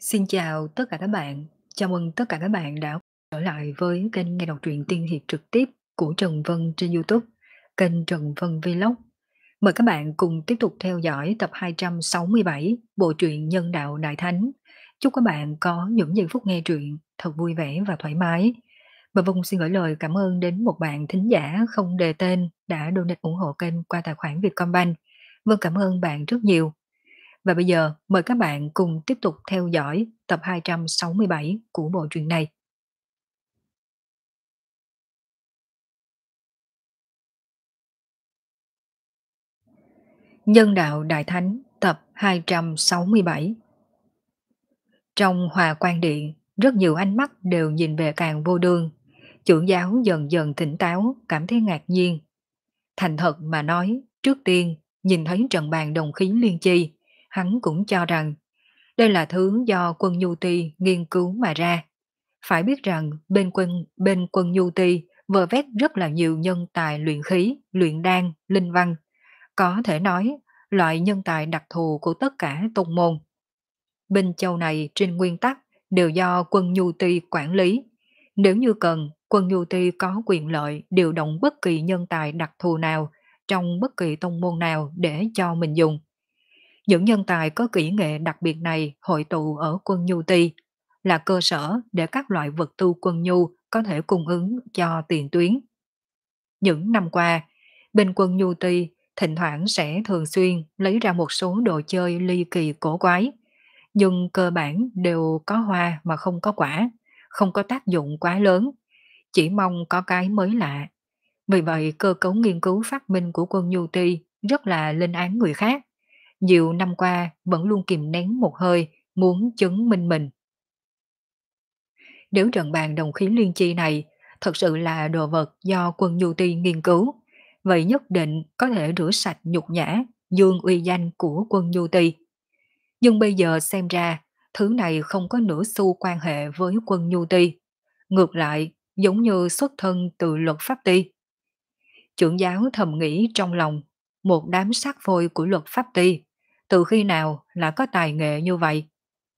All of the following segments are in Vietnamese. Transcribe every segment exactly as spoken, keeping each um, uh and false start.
Xin chào tất cả các bạn. Chào mừng tất cả các bạn đã trở lại với kênh nghe đọc truyện tiên hiệp trực tiếp của Trần Vân trên YouTube, kênh Trần Vân Vlog. Mời các bạn cùng tiếp tục theo dõi tập hai trăm sáu mươi bảy bộ truyện Nhân đạo Đại Thánh. Chúc các bạn có những giây phút nghe truyện thật vui vẻ và thoải mái. Và Vân xin gửi lời cảm ơn đến một bạn thính giả không đề tên đã donate ủng hộ kênh qua tài khoản Vietcombank. Vân cảm ơn bạn rất nhiều. Và bây giờ mời các bạn cùng tiếp tục theo dõi tập hai trăm sáu mươi bảy của bộ truyện này. Nhân đạo Đại Thánh tập hai trăm sáu mươi bảy. Trong Hòa Quan Điện, rất nhiều ánh mắt đều nhìn về Càng Vô Đương. Trưởng giáo dần dần tỉnh táo, cảm thấy ngạc nhiên. Thành thật mà nói, trước tiên, nhìn thấy trận bàn đồng khí liên chi, hắn cũng cho rằng đây là thứ do quân Nhu Ti nghiên cứu mà ra. Phải biết rằng bên quân bên quân Nhu Ti vơ vét rất là nhiều nhân tài luyện khí, luyện đan, linh văn. Có thể nói, loại nhân tài đặc thù của tất cả tông môn. Bên châu này trên nguyên tắc đều do quân Nhu Ti quản lý. Nếu như cần, quân Nhu Ti có quyền lợi điều động bất kỳ nhân tài đặc thù nào trong bất kỳ tông môn nào để cho mình dùng. Những nhân tài có kỹ nghệ đặc biệt này hội tụ ở quân Nhu Ti là cơ sở để các loại vật tư quân nhu có thể cung ứng cho tiền tuyến. Những năm qua, bên quân Nhu Ti thỉnh thoảng sẽ thường xuyên lấy ra một số đồ chơi ly kỳ cổ quái, nhưng cơ bản đều có hoa mà không có quả, không có tác dụng quá lớn, chỉ mong có cái mới lạ. Vì vậy cơ cấu nghiên cứu phát minh của quân Nhu Ti rất là lên án người khác. Nhiều năm qua vẫn luôn kìm nén một hơi muốn chứng minh mình. Nếu trận bàn đồng khí liên chi này thật sự là đồ vật do quân Nhu Ti nghiên cứu, vậy nhất định có thể rửa sạch nhục nhã, dương uy danh của quân Nhu Ti. Nhưng bây giờ xem ra, thứ này không có nửa xu quan hệ với quân Nhu Ti. Ngược lại, giống như xuất thân từ luật pháp ti. Trưởng giáo thầm nghĩ trong lòng, một đám sát phôi của luật pháp ti, từ khi nào là có tài nghệ như vậy?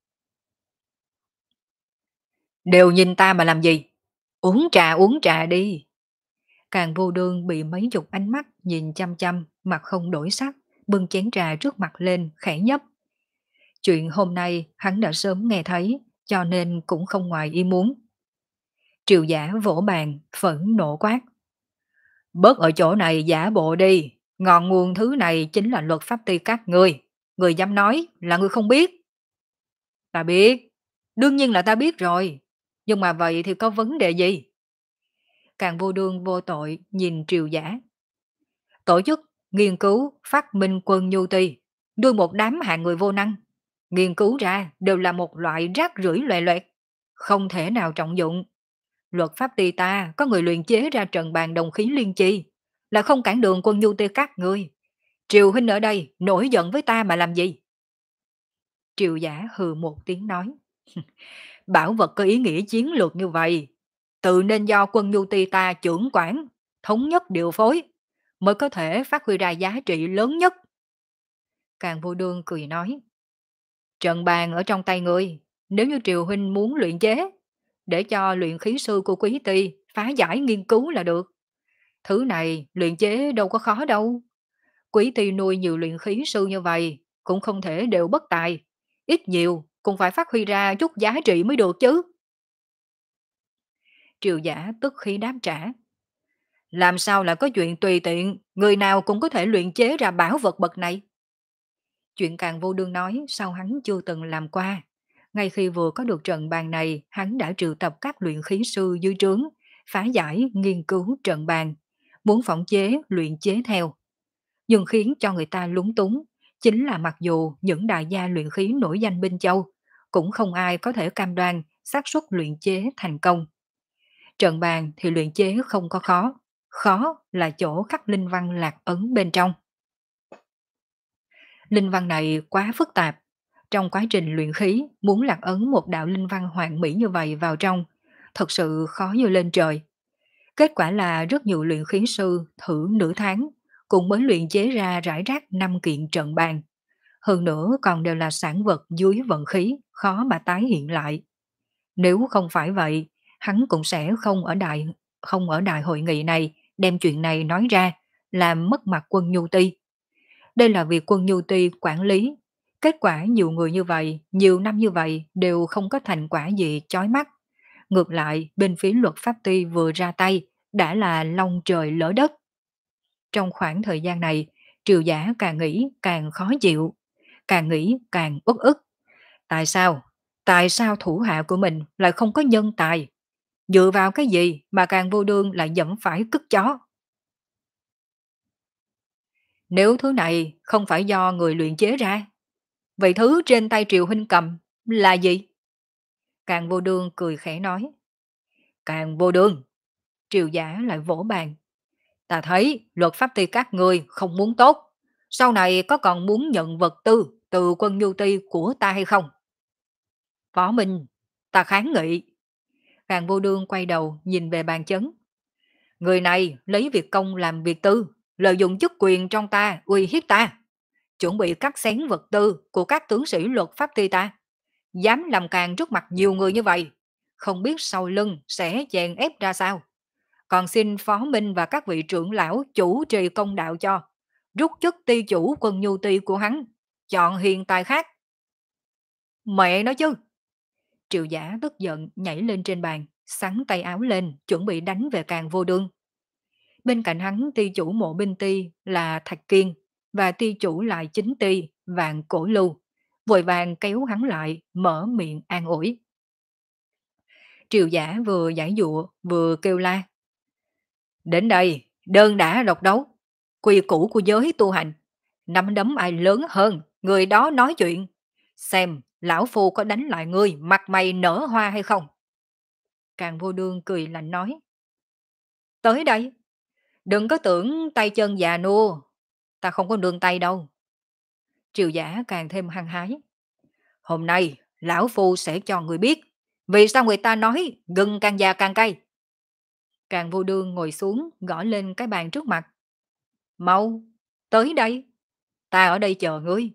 Đều nhìn ta mà làm gì? Uống trà uống trà đi. Càng Vô Đương bị mấy chục ánh mắt nhìn chăm chăm, mặt không đổi sắc, bưng chén trà trước mặt lên, khẽ nhấp. Chuyện hôm nay hắn đã sớm nghe thấy, cho nên cũng không ngoài ý muốn. Triều Giả vỗ bàn, phẫn nộ quát. Bớt ở chỗ này giả bộ đi, ngọn nguồn thứ này chính là luật pháp ti các ngươi. Người dám nói là ngươi không biết. Ta biết, đương nhiên là ta biết rồi, nhưng mà vậy thì có vấn đề gì? Càng Vô Đương vô tội nhìn Triều Giả. Tổ chức nghiên cứu phát minh quân Nhu Ti, đưa một đám hạng người vô năng. Nghiên cứu ra đều là một loại rác rưởi loè loẹt, không thể nào trọng dụng. Luật pháp ti ta có người luyện chế ra trận bàn đồng khí liên chi, là không cản đường quân Nhu Ti các ngươi. Triều huynh ở đây nổi giận với ta mà làm gì? Triều Giả hừ một tiếng nói. Bảo vật có ý nghĩa chiến lược như vậy, tự nên do quân Nhu Ti ta trưởng quản, thống nhất điều phối, mới có thể phát huy ra giá trị lớn nhất. Càng Vô Đương cười nói. Trận bàn ở trong tay ngươi, nếu như Triều huynh muốn luyện chế, để cho luyện khí sư của Quý Ti phá giải nghiên cứu là được. Thứ này luyện chế đâu có khó đâu. Quý Ti nuôi nhiều luyện khí sư như vậy, cũng không thể đều bất tài. Ít nhiều cũng phải phát huy ra chút giá trị mới được chứ. Triều Giả tức khí đáp trả. Làm sao lại có chuyện tùy tiện, người nào cũng có thể luyện chế ra bảo vật bậc này? Chuyện Càng Vô Đương nói sao hắn chưa từng làm qua. Ngay khi vừa có được trận bàn này, hắn đã triệu tập các luyện khí sư dưới trướng, phá giải, nghiên cứu trận bàn, muốn phỏng chế, luyện chế theo. Nhưng khiến cho người ta lúng túng, chính là mặc dù những đại gia luyện khí nổi danh bên châu, cũng không ai có thể cam đoan xác suất luyện chế thành công. Trận bàn thì luyện chế không có khó, khó là chỗ khắc linh văn lạc ấn bên trong. Linh văn này quá phức tạp. Trong quá trình luyện khí, muốn lạc ấn một đạo linh văn hoàn mỹ như vậy vào trong, thật sự khó như lên trời. Kết quả là rất nhiều luyện khí sư thử nửa tháng, cũng mới luyện chế ra rải rác năm kiện trận bàn. hơn nữa còn đều là sản vật dưới vận khí, khó mà tái hiện lại. Nếu không phải vậy, hắn cũng sẽ không ở đại không ở đại hội nghị này đem chuyện này nói ra, làm mất mặt Quân Nhu Ti. Đây là việc Quân Nhu Ti quản lý. Kết quả nhiều người như vậy, nhiều năm như vậy đều không có thành quả gì chói mắt. Ngược lại, bên phía luật pháp ty vừa ra tay, đã là long trời lỡ đất. Trong khoảng thời gian này, triều giả càng nghĩ càng khó chịu, càng nghĩ càng uất ức. Tại sao? Tại sao thủ hạ của mình lại không có nhân tài? Dựa vào cái gì mà càng vô đương lại dẫm phải cứt chó? Nếu thứ này không phải do người luyện chế ra, vậy thứ trên tay Triều Huynh cầm là gì? Càng vô đương cười khẽ nói. Càng vô đương, triều giả lại vỗ bàn. Ta thấy luật pháp ty các ngươi không muốn tốt. Sau này có còn muốn nhận vật tư từ quân nhu ti của ta hay không? Phó Minh, ta kháng nghị. Càng vô đương quay đầu nhìn về bàn chấn. Người này lấy việc công làm việc tư, lợi dụng chức quyền trong ta uy hiếp ta, chuẩn bị cắt xén vật tư của các tướng sĩ luật pháp ty ta. Dám làm càng trước mặt nhiều người như vậy, không biết sau lưng sẽ chèn ép ra sao. Còn xin Phó Minh và các vị trưởng lão chủ trì công đạo cho, rút chức ty chủ quân nhu ty của hắn, chọn hiện tài khác. Mẹ nói chứ! Triệu giả tức giận nhảy lên trên bàn, xắn tay áo lên, chuẩn bị đánh về Càng Vô Đương. Bên cạnh hắn ty chủ mộ binh ty là Thạch Kiên và ty chủ lại chính ty Vạn Cổ Lưu, vội vàng kéo hắn lại, mở miệng an ủi. Triều giả vừa giải dụa vừa kêu la. Đến đây, đơn đã độc đấu, quy củ của giới tu hành, nắm đấm ai lớn hơn, người đó nói chuyện. Xem, lão phu có đánh lại ngươi, mặt mày nở hoa hay không? Càng vô đương cười lạnh nói. Tới đây, đừng có tưởng tay chân già nua, ta không có nương tay đâu. Triều giả càng thêm hăng hái. Hôm nay, lão phu sẽ cho người biết, vì sao người ta nói gừng càng già càng cay. Càng vô đương ngồi xuống, gõ lên cái bàn trước mặt. Mau, tới đây, ta ở đây chờ ngươi.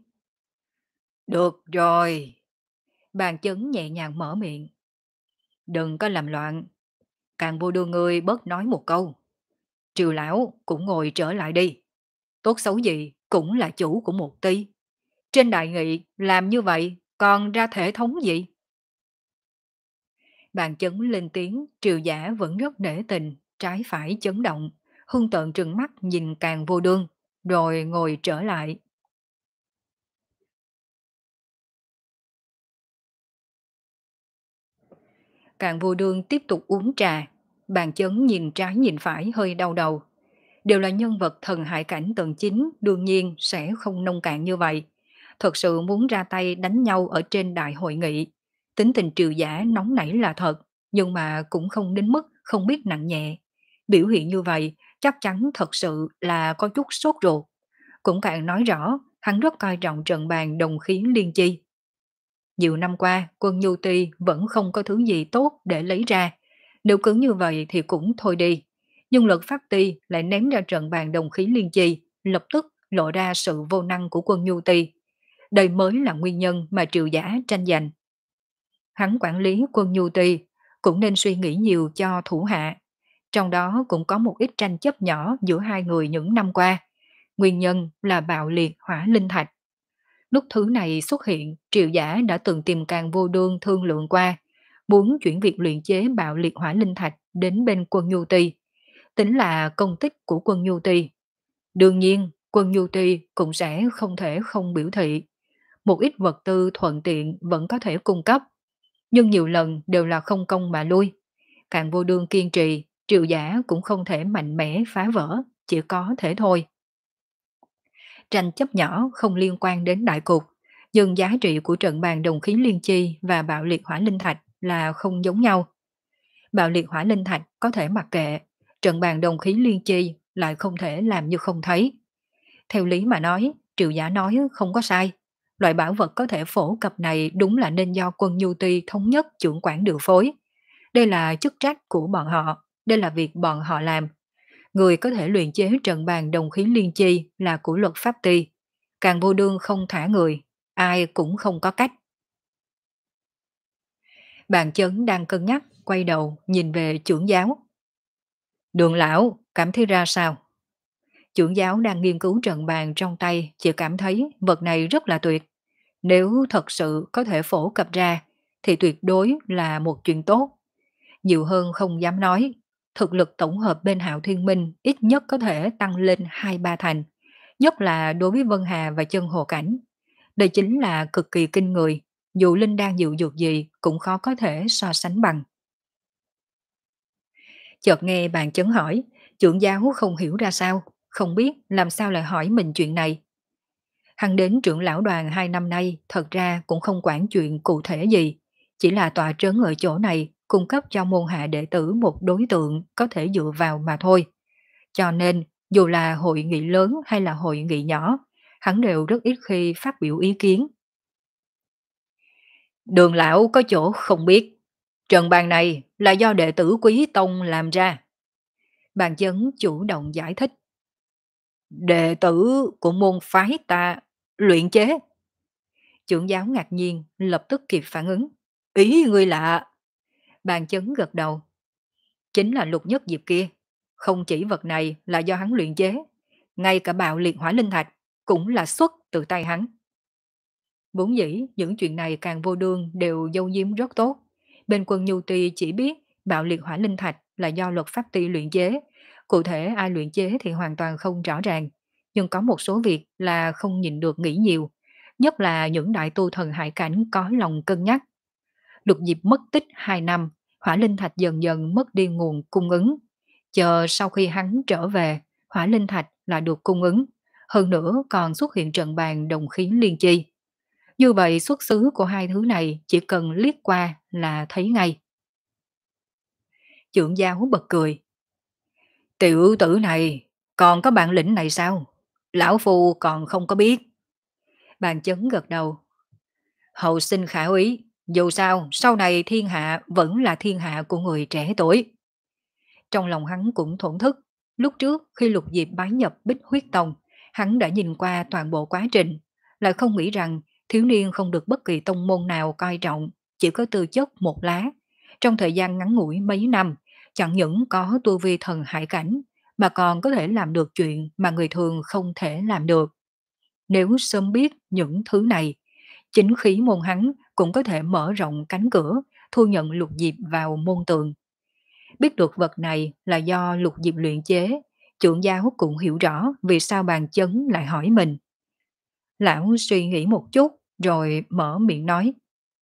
Được rồi. Bàn chấn nhẹ nhàng mở miệng. Đừng có làm loạn. Càng vô đương ngươi bớt nói một câu. Triều lão cũng ngồi trở lại đi. Tốt xấu gì cũng là chủ của một ty. Trên đại nghị làm như vậy còn ra thể thống gì? Bàn chấn lên tiếng, triều giả vẫn rất nể tình, trái phải chấn động, hung tợn trừng mắt nhìn Càng vô đương, rồi ngồi trở lại. Càng vô đương tiếp tục uống trà, bàn chấn nhìn trái nhìn phải hơi đau đầu. Đều là nhân vật thần hại cảnh tầng chín, đương nhiên sẽ không nông cạn như vậy. Thật sự muốn ra tay đánh nhau ở trên đại hội nghị. Tính tình triều giả nóng nảy là thật, nhưng mà cũng không đến mức không biết nặng nhẹ. Biểu hiện như vậy chắc chắn thật sự là có chút sốt ruột. Cũng càng nói rõ hắn rất coi trọng trận bàn đồng khí liên chi. Nhiều năm qua, quân Nhu Ti vẫn không có thứ gì tốt để lấy ra. Nếu cứ như vậy thì cũng thôi đi. Nhưng luật pháp ti lại ném ra trận bàn đồng khí liên chi, lập tức lộ ra sự vô năng của quân Nhu Ti. Đây mới là nguyên nhân mà triều giả tranh giành. Hắn quản lý quân Nhu Ti cũng nên suy nghĩ nhiều cho thủ hạ. Trong đó cũng có một ít tranh chấp nhỏ giữa hai người những năm qua. Nguyên nhân là bạo liệt hỏa linh thạch. Lúc thứ này xuất hiện, triệu giả đã từng tìm Càng vô đương thương lượng qua, muốn chuyển việc luyện chế bạo liệt hỏa linh thạch đến bên quân Nhu Ti, tính là công tích của quân Nhu Ti. Đương nhiên, quân Nhu Ti cũng sẽ không thể không biểu thị. Một ít vật tư thuận tiện vẫn có thể cung cấp, nhưng nhiều lần đều là không công mà lui. Càng vô đương kiên trì, triệu giả cũng không thể mạnh mẽ phá vỡ, chỉ có thể thôi. Tranh chấp nhỏ không liên quan đến đại cục, nhưng giá trị của trận bàn đồng khí liên chi và bạo liệt hỏa linh thạch là không giống nhau. Bạo liệt hỏa linh thạch có thể mặc kệ, trận bàn đồng khí liên chi lại không thể làm như không thấy. Theo lý mà nói, triệu giả nói không có sai. Loại bảo vật có thể phổ cập này đúng là nên do quân Nhu Ti thống nhất trưởng quản điều phối. Đây là chức trách của bọn họ, đây là việc bọn họ làm. Người có thể luyện chế trận bàn đồng khí liên chi là của luật pháp ti. Càng vô đương không thả người, ai cũng không có cách. Bàn chấn đang cân nhắc, quay đầu nhìn về trưởng giáo. Đường lão, cảm thấy ra sao? Trưởng giáo đang nghiên cứu trận bàn trong tay, chỉ cảm thấy vật này rất là tuyệt. Nếu thật sự có thể phổ cập ra, thì tuyệt đối là một chuyện tốt. Nhiều hơn không dám nói, thực lực tổng hợp bên Hạo Thiên Minh ít nhất có thể tăng lên hai ba thành, nhất là đối với Vân Hà và chân hồ cảnh. Đây chính là cực kỳ kinh người, dù Linh đang dịu dược gì cũng khó có thể so sánh bằng. Chợt nghe bàn chấn hỏi, trưởng giáo không hiểu ra sao, không biết làm sao lại hỏi mình chuyện này. Hắn đến trưởng lão đoàn hai năm nay thật ra cũng không quản chuyện cụ thể gì, chỉ là tọa trấn ở chỗ này cung cấp cho môn hạ đệ tử một đối tượng có thể dựa vào mà thôi. Cho nên, dù là hội nghị lớn hay là hội nghị nhỏ, hắn đều rất ít khi phát biểu ý kiến. Đường lão có chỗ không biết, trận bàn này là do đệ tử Quý Tông làm ra. Bàn chấn chủ động giải thích. Đệ tử của môn phái ta luyện chế. Trưởng giáo ngạc nhiên, lập tức kịp phản ứng. Ý ngươi lạ. Bàn chấn gật đầu. Chính là lục nhất diệp kia. Không chỉ vật này là do hắn luyện chế, ngay cả bạo liệt hỏa linh thạch cũng là xuất từ tay hắn. Vốn dĩ những chuyện này càng vô đương đều giấu giếm rất tốt. Bên quân Nhu Ti chỉ biết bạo liệt hỏa linh thạch là do luật pháp ti luyện chế. Cụ thể ai luyện chế thì hoàn toàn không rõ ràng. Nhưng có một số việc là không nhìn được nghĩ nhiều. Nhất là những đại tu thần hải cảnh có lòng cân nhắc. Lục Diệp mất tích hai năm, hỏa linh thạch dần dần mất đi nguồn cung ứng. Chờ sau khi hắn trở về, hỏa linh thạch là được cung ứng. Hơn nữa còn xuất hiện trận bàn đồng khí liên chi. Như vậy xuất xứ của hai thứ này chỉ cần liếc qua là thấy ngay. Trưởng giáo bật cười. Tiểu tử này, còn có bản lĩnh này sao? Lão Phu còn không có biết. Bàn chấn gật đầu. Hậu sinh khả úy, dù sao sau này thiên hạ vẫn là thiên hạ của người trẻ tuổi. Trong lòng hắn cũng thổn thức. Lúc trước khi Lục Diệp bái nhập Bích Huyết Tông, hắn đã nhìn qua toàn bộ quá trình, lại không nghĩ rằng thiếu niên không được bất kỳ tông môn nào coi trọng, chỉ có tư chất một lá. Trong thời gian ngắn ngủi mấy năm, chẳng những có tu vi thần hải cảnh, mà còn có thể làm được chuyện mà người thường không thể làm được. Nếu sớm biết những thứ này, chính khí môn hắn cũng có thể mở rộng cánh cửa, thu nhận Lục Diệp vào môn tường. Biết được vật này là do Lục Diệp luyện chế, trưởng giáo cũng hiểu rõ vì sao bàn chấn lại hỏi mình. Lão suy nghĩ một chút, rồi mở miệng nói.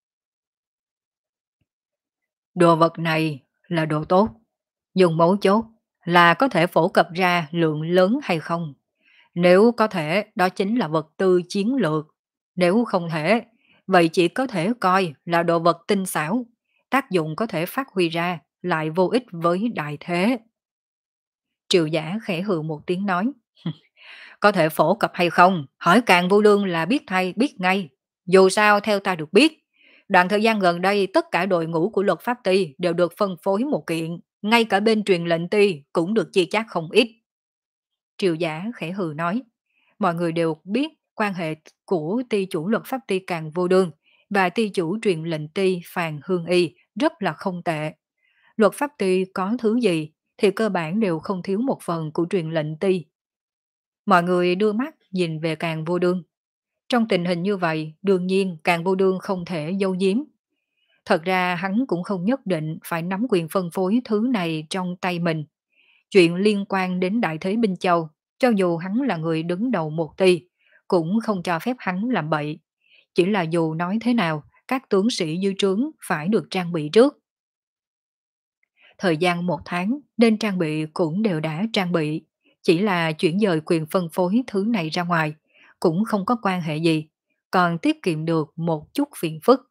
Đồ vật này là đồ tốt, nhưng mấu chốt là có thể phổ cập ra lượng lớn hay không. Nếu có thể, đó chính là vật tư chiến lược. Nếu không thể, vậy chỉ có thể coi là đồ vật tinh xảo. Tác dụng có thể phát huy ra, lại vô ích với đại thế. Triệu giả khẽ hừ một tiếng nói. Có thể phổ cập hay không, hỏi càng vô lương là biết thay, biết ngay. Dù sao theo ta được biết, đoạn thời gian gần đây tất cả đội ngũ của luật pháp ty đều được phân phối một kiện, ngay cả bên truyền lệnh ty cũng được chia chác không ít. Triều giả khẽ hừ nói, mọi người đều biết quan hệ của ty chủ luật pháp ty càng vô đương và ty chủ truyền lệnh ty Phàn Hương Y rất là không tệ. Luật pháp ty có thứ gì thì cơ bản đều không thiếu một phần của truyền lệnh ty. Mọi người đưa mắt nhìn về càng vô đương. Trong tình hình như vậy, đương nhiên càng vô đương không thể giấu giếm. Thật ra hắn cũng không nhất định phải nắm quyền phân phối thứ này trong tay mình. Chuyện liên quan đến Đại Thế Binh Châu, cho dù hắn là người đứng đầu một ty, cũng không cho phép hắn làm bậy. Chỉ là dù nói thế nào, các tướng sĩ dư trướng phải được trang bị trước. Thời gian một tháng nên trang bị cũng đều đã trang bị. Chỉ là chuyển dời quyền phân phối thứ này ra ngoài, cũng không có quan hệ gì, còn tiết kiệm được một chút phiền phức.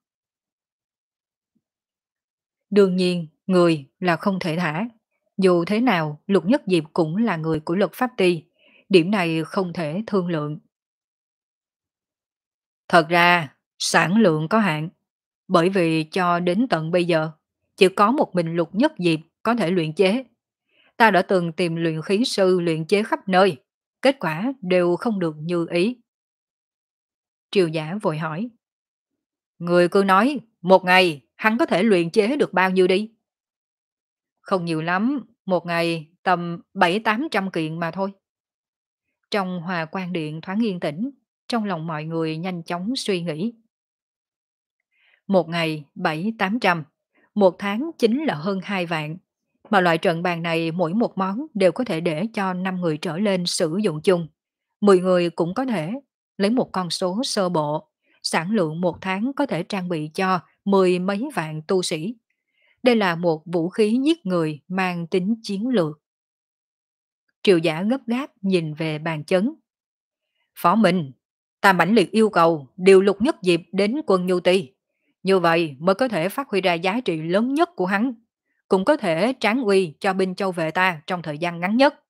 Đương nhiên, người là không thể thả. Dù thế nào, Lục Nhất Diệp cũng là người của luật pháp ty. Điểm này không thể thương lượng. Thật ra, sản lượng có hạn. Bởi vì cho đến tận bây giờ, chỉ có một mình Lục Nhất Diệp có thể luyện chế. Ta đã từng tìm luyện khí sư luyện chế khắp nơi. Kết quả đều không được như ý. Triều Giả vội hỏi. Người cứ nói, một ngày hắn có thể luyện chế được bao nhiêu đi? Không nhiều lắm, một ngày tầm bảy tám trăm kiện mà thôi. Trong hòa quan điện thoáng yên tĩnh, trong lòng mọi người nhanh chóng suy nghĩ. Một ngày bảy tám trăm, một tháng chính là hơn hai vạn. Mà loại trận bàn này mỗi một món đều có thể để cho năm người trở lên sử dụng chung. Mười người cũng có thể, lấy một con số sơ bộ, sản lượng một tháng có thể trang bị cho mười mấy vạn tu sĩ. Đây là một vũ khí giết người mang tính chiến lược. Triều Giả gấp gáp nhìn về bàn chấn. Phó Minh, ta mãnh liệt yêu cầu điều Lục Nhất Diệp đến quân Nhu Ti. Như vậy mới có thể phát huy ra giá trị lớn nhất của hắn, cũng có thể tráng uy cho binh châu vệ ta trong thời gian ngắn nhất.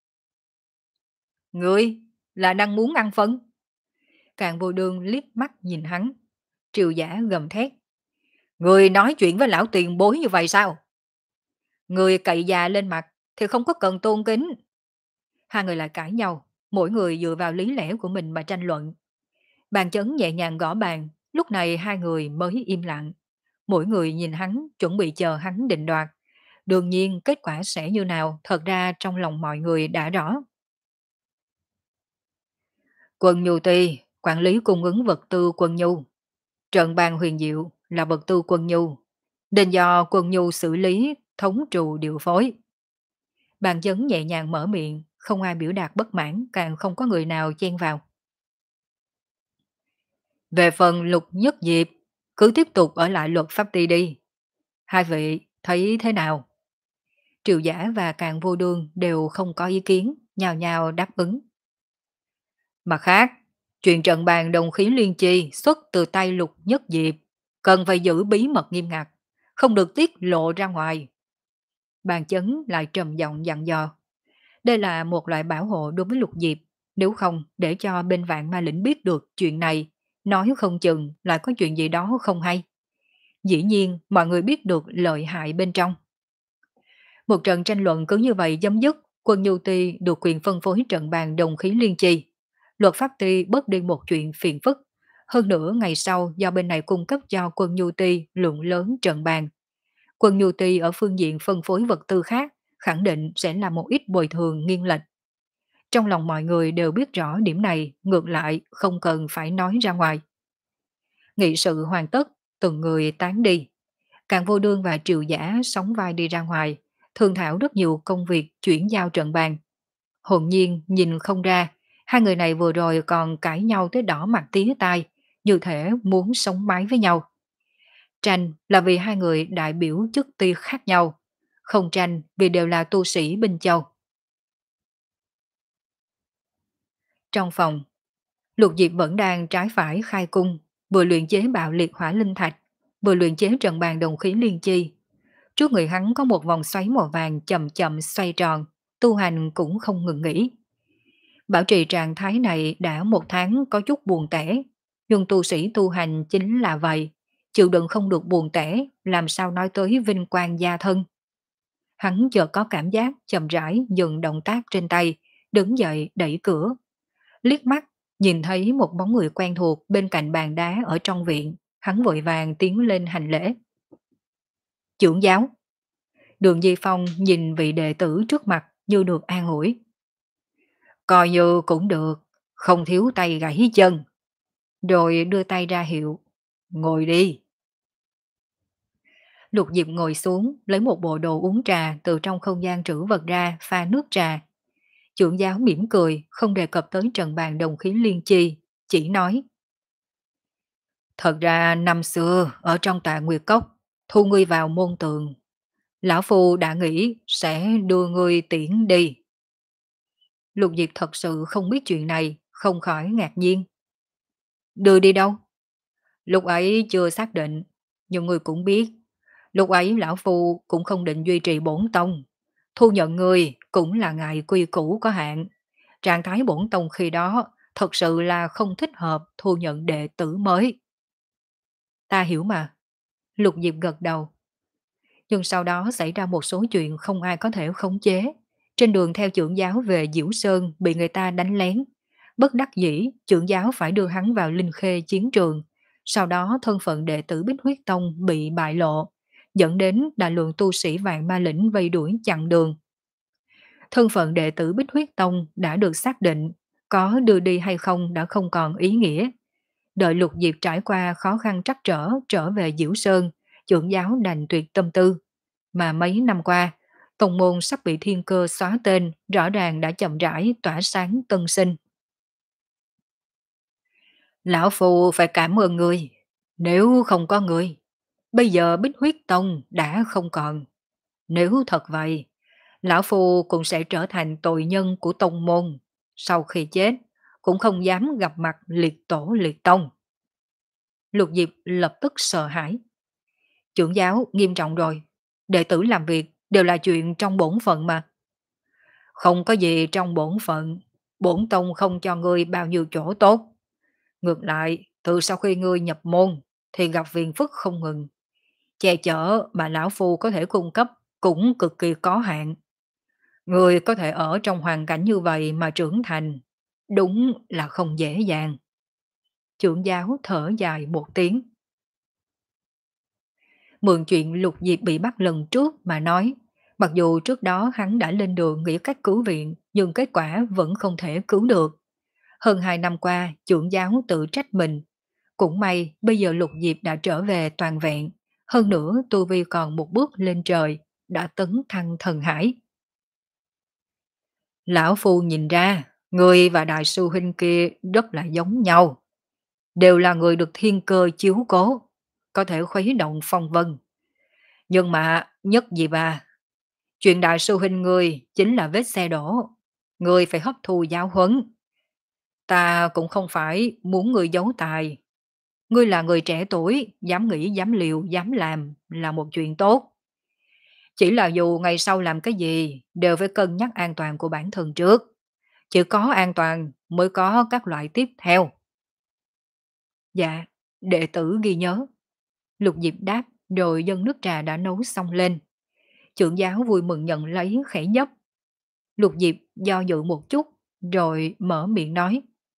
Ngươi là đang muốn ăn phân. Càng vô đương liếc mắt nhìn hắn. Triều Giả gầm thét. Ngươi nói chuyện với lão tiền bối như vậy sao? Ngươi cậy già lên mặt thì không có cần tôn kính. Hai người lại cãi nhau, mỗi người dựa vào lý lẽ của mình mà tranh luận. Bàn chấn nhẹ nhàng gõ bàn, lúc này hai người mới im lặng. Mỗi người nhìn hắn, chuẩn bị chờ hắn định đoạt. Đương nhiên kết quả sẽ như nào, thật ra trong lòng mọi người đã rõ. Quân Nhu Ti, quản lý cung ứng vật tư quân Nhu. Trận bàn huyền diệu là vật tư quân Nhu. Nên do quân Nhu xử lý, thống trù điều phối. Bàn chấn nhẹ nhàng mở miệng, không ai biểu đạt bất mãn, càng không có người nào chen vào. Về phần Lục Nhất Diệp, cứ tiếp tục ở lại luật pháp ti đi. Hai vị thấy thế nào? Triệu Giả và Càng Vô Đương đều không có ý kiến, nhào nhào đáp ứng. Mặt khác, chuyện trận bàn đồng khí liên chi xuất từ tay Lục Nhất Diệp, cần phải giữ bí mật nghiêm ngặt, không được tiết lộ ra ngoài. Bàn chấn lại trầm giọng dặn dò. Đây là một loại bảo hộ đối với Lục Diệp, nếu không để cho bên Vạn Ma Lĩnh biết được chuyện này, nói không chừng lại có chuyện gì đó không hay. Dĩ nhiên mọi người biết được lợi hại bên trong. Một trận tranh luận cứ như vậy chấm dứt, quân Nhu Ti được quyền phân phối trận bàn đồng khí liên chi. Luật pháp ti bớt đi một chuyện phiền phức. Hơn nữa ngày sau do bên này cung cấp cho quân Nhu Ti lượng lớn trận bàn. Quân Nhu Ti ở phương diện phân phối vật tư khác khẳng định sẽ là một ít bồi thường nghiêng lệch. Trong lòng mọi người đều biết rõ điểm này, ngược lại không cần phải nói ra ngoài. Nghị sự hoàn tất, từng người tán đi. Càng Vô Đương và Triều Giả sóng vai đi ra ngoài, thương thảo rất nhiều công việc chuyển giao trận bàn. Hồn nhiên nhìn không ra, hai người này vừa rồi còn cãi nhau tới đỏ mặt tía tai, như thể muốn sống mái với nhau. Tranh là vì hai người đại biểu chức ti khác nhau, không tranh vì đều là tu sĩ Binh Châu. Trong phòng, Lục Diệp vẫn đang trái phải khai cung, vừa luyện chế bạo liệt hỏa linh thạch, vừa luyện chế trận bàn đồng khí liên chi. Trước người hắn có một vòng xoáy màu vàng chậm chậm xoay tròn, tu hành cũng không ngừng nghỉ. Bảo trì trạng thái này đã một tháng có chút buồn tẻ, nhưng tu sĩ tu hành chính là vậy, chịu đựng không được buồn tẻ, làm sao nói tới vinh quang gia thân. Hắn chợt có cảm giác chậm rãi dừng động tác trên tay, đứng dậy đẩy cửa. Liếc mắt, nhìn thấy một bóng người quen thuộc bên cạnh bàn đá ở trong viện, hắn vội vàng tiến lên hành lễ. Trưởng giáo. Đường Di Phong nhìn vị đệ tử trước mặt như được an ủi. Coi như cũng được, không thiếu tay gãy chân. Rồi đưa tay ra hiệu. Ngồi đi. Lục Diệp ngồi xuống, lấy một bộ đồ uống trà từ trong không gian trữ vật ra, pha nước trà. Trưởng giáo mỉm cười, không đề cập tới trận bàn đồng khí liên chi, chỉ nói. Thật ra năm xưa, ở trong Tạ Nguyệt Cốc, thu ngươi vào môn tường. Lão Phu đã nghĩ sẽ đưa ngươi tiễn đi. Lục Diệp thật sự không biết chuyện này, không khỏi ngạc nhiên. Đưa đi đâu? Lúc ấy chưa xác định, nhưng ngươi cũng biết. Lúc ấy Lão Phu cũng không định duy trì bổn tông. Thu nhận ngươi cũng là ngài quy củ có hạn. Trạng thái bổn tông khi đó thật sự là không thích hợp thu nhận đệ tử mới. Ta hiểu mà. Lục Diệp gật đầu. Nhưng sau đó xảy ra một số chuyện không ai có thể khống chế. Trên đường theo trưởng giáo về Diễu Sơn bị người ta đánh lén. Bất đắc dĩ, trưởng giáo phải đưa hắn vào Linh Khê chiến trường. Sau đó thân phận đệ tử Bích Huyết Tông bị bại lộ, dẫn đến đại lượng tu sĩ Vạn Ma Lĩnh vây đuổi chặn đường. Thân phận đệ tử Bích Huyết Tông đã được xác định, có đưa đi hay không đã không còn ý nghĩa. Đợi Lục Diệp trải qua khó khăn trắc trở trở về Diễu Sơn, trưởng giáo đành tuyệt tâm tư. Mà mấy năm qua, tông môn sắp bị thiên cơ xóa tên, rõ ràng đã chậm rãi tỏa sáng tân sinh. Lão Phu phải cảm ơn người. Nếu không có người, bây giờ Bích Huyết Tông đã không còn. Nếu thật vậy, Lão Phu cũng sẽ trở thành tội nhân của tông môn. Sau khi chết, cũng không dám gặp mặt liệt tổ liệt tông. Lục Diệp lập tức sợ hãi. Trưởng giáo nghiêm trọng rồi. Đệ tử làm việc đều là chuyện trong bổn phận mà. Không có gì trong bổn phận. Bổn tông không cho ngươi bao nhiêu chỗ tốt. Ngược lại, từ sau khi ngươi nhập môn, thì gặp phiền phức không ngừng. Che chở mà lão phu có thể cung cấp cũng cực kỳ có hạn. Ngươi có thể ở trong hoàn cảnh như vậy mà trưởng thành, đúng là không dễ dàng. Trưởng giáo thở dài một tiếng. Mượn chuyện Lục Diệp bị bắt lần trước mà nói, mặc dù trước đó hắn đã lên đường nghĩ cách cứu viện, nhưng kết quả vẫn không thể cứu được. Hơn hai năm qua, trưởng giáo tự trách mình. Cũng may, bây giờ Lục Diệp đã trở về toàn vẹn. Hơn nữa, tu vi còn một bước lên trời, đã tấn thăng thần hải. Lão Phu nhìn ra, người và đại sư huynh kia rất là giống nhau. Đều là người được thiên cơ chiếu cố, có thể khuấy động phong vân. Nhưng mà, nhất gì bà, chuyện đại sư huynh ngươi chính là vết xe đổ. Ngươi phải hấp thu giáo huấn. Ta cũng không phải muốn ngươi giấu tài. Ngươi là người trẻ tuổi, dám nghĩ, dám liều, dám làm là một chuyện tốt. Chỉ là dù ngày sau làm cái gì, đều phải cân nhắc an toàn của bản thân trước. Chỉ có an toàn mới có các loại tiếp theo. Dạ, đệ tử ghi nhớ. Lục Diệp đáp rồi dâng nước trà đã nấu xong lên. Trưởng giáo vui mừng nhận lấy khẽ nhấp. Lục Diệp do dự một chút rồi mở miệng nói.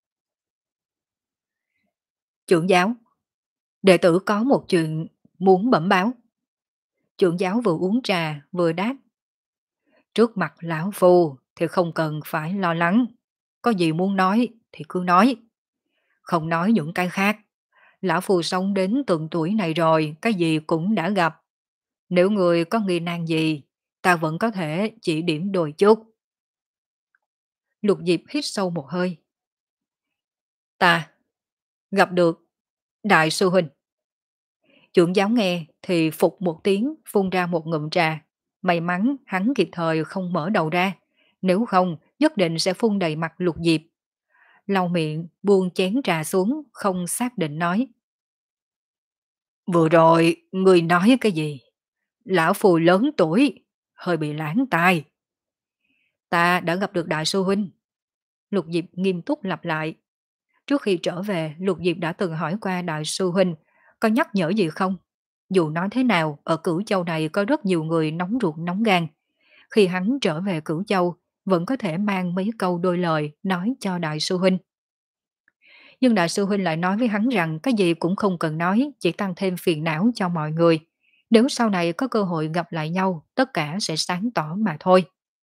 Trưởng giáo, đệ tử có một chuyện muốn bẩm báo. Trưởng giáo vừa uống trà vừa đáp. Trước mặt lão phu thì không cần phải lo lắng. Có gì muốn nói thì cứ nói. Không nói những cái khác. Lão phu sống đến từng tuổi này rồi, cái gì cũng đã gặp. Nếu người có nghi nan gì, ta vẫn có thể chỉ điểm đôi chút. Lục Diệp hít sâu một hơi. Ta gặp được đại sư huynh. Trưởng giáo nghe thì phục một tiếng, phun ra một ngụm trà. May mắn hắn kịp thời không mở đầu ra, nếu không nhất định sẽ phun đầy mặt Lục Diệp. Lau miệng, buông chén trà xuống, không xác định nói. Vừa rồi, người nói cái gì? Lão phù lớn tuổi, hơi bị lãng tai. Ta đã gặp được đại sư huynh. Lục Diệp nghiêm túc lặp lại. Trước khi trở về, Lục Diệp đã từng hỏi qua đại sư huynh, có nhắc nhở gì không? Dù nói thế nào, ở Cửu Châu này có rất nhiều người nóng ruột nóng gan. Khi hắn trở về Cửu Châu, vẫn có thể mang mấy câu đôi lời nói cho đại sư huynh. Nhưng đại sư huynh lại nói với hắn rằng cái gì cũng không cần nói, chỉ tăng thêm phiền não cho mọi người. Nếu sau này có cơ hội gặp lại nhau, tất cả sẽ sáng tỏ mà thôi.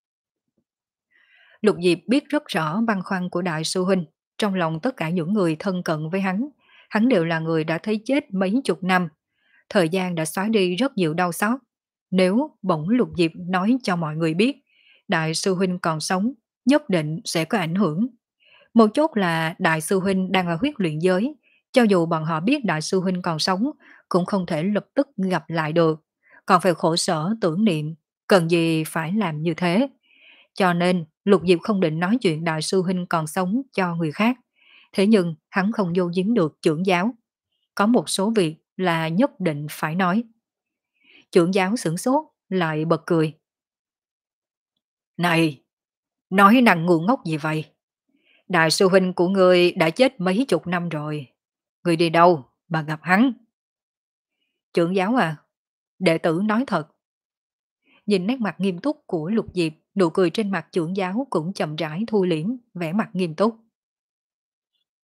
Lục Diệp biết rất rõ băn khoăn của đại sư huynh. Trong lòng tất cả những người thân cận với hắn, hắn đều là người đã thấy chết mấy chục năm. Thời gian đã xóa đi rất nhiều đau xót. Nếu bỗng Lục Diệp nói cho mọi người biết, đại sư huynh còn sống, nhất định sẽ có ảnh hưởng. Một chốt là đại sư huynh đang ở huyết luyện giới, cho dù bọn họ biết đại sư huynh còn sống, cũng không thể lập tức gặp lại được, còn phải khổ sở tưởng niệm, cần gì phải làm như thế. Cho nên, Lục Diệp không định nói chuyện đại sư huynh còn sống cho người khác. Thế nhưng, hắn không vô giếm được trưởng giáo. Có một số việc là nhất định phải nói. Trưởng giáo sửng sốt, lại bật cười. Này, nói năng ngu ngốc gì vậy? Đại sư huynh của ngươi đã chết mấy chục năm rồi. Ngươi đi đâu mà gặp hắn? Trưởng giáo à, đệ tử nói thật. Nhìn nét mặt nghiêm túc của Lục Diệp, nụ cười trên mặt trưởng giáo cũng chậm rãi thu liễm, vẻ mặt nghiêm túc.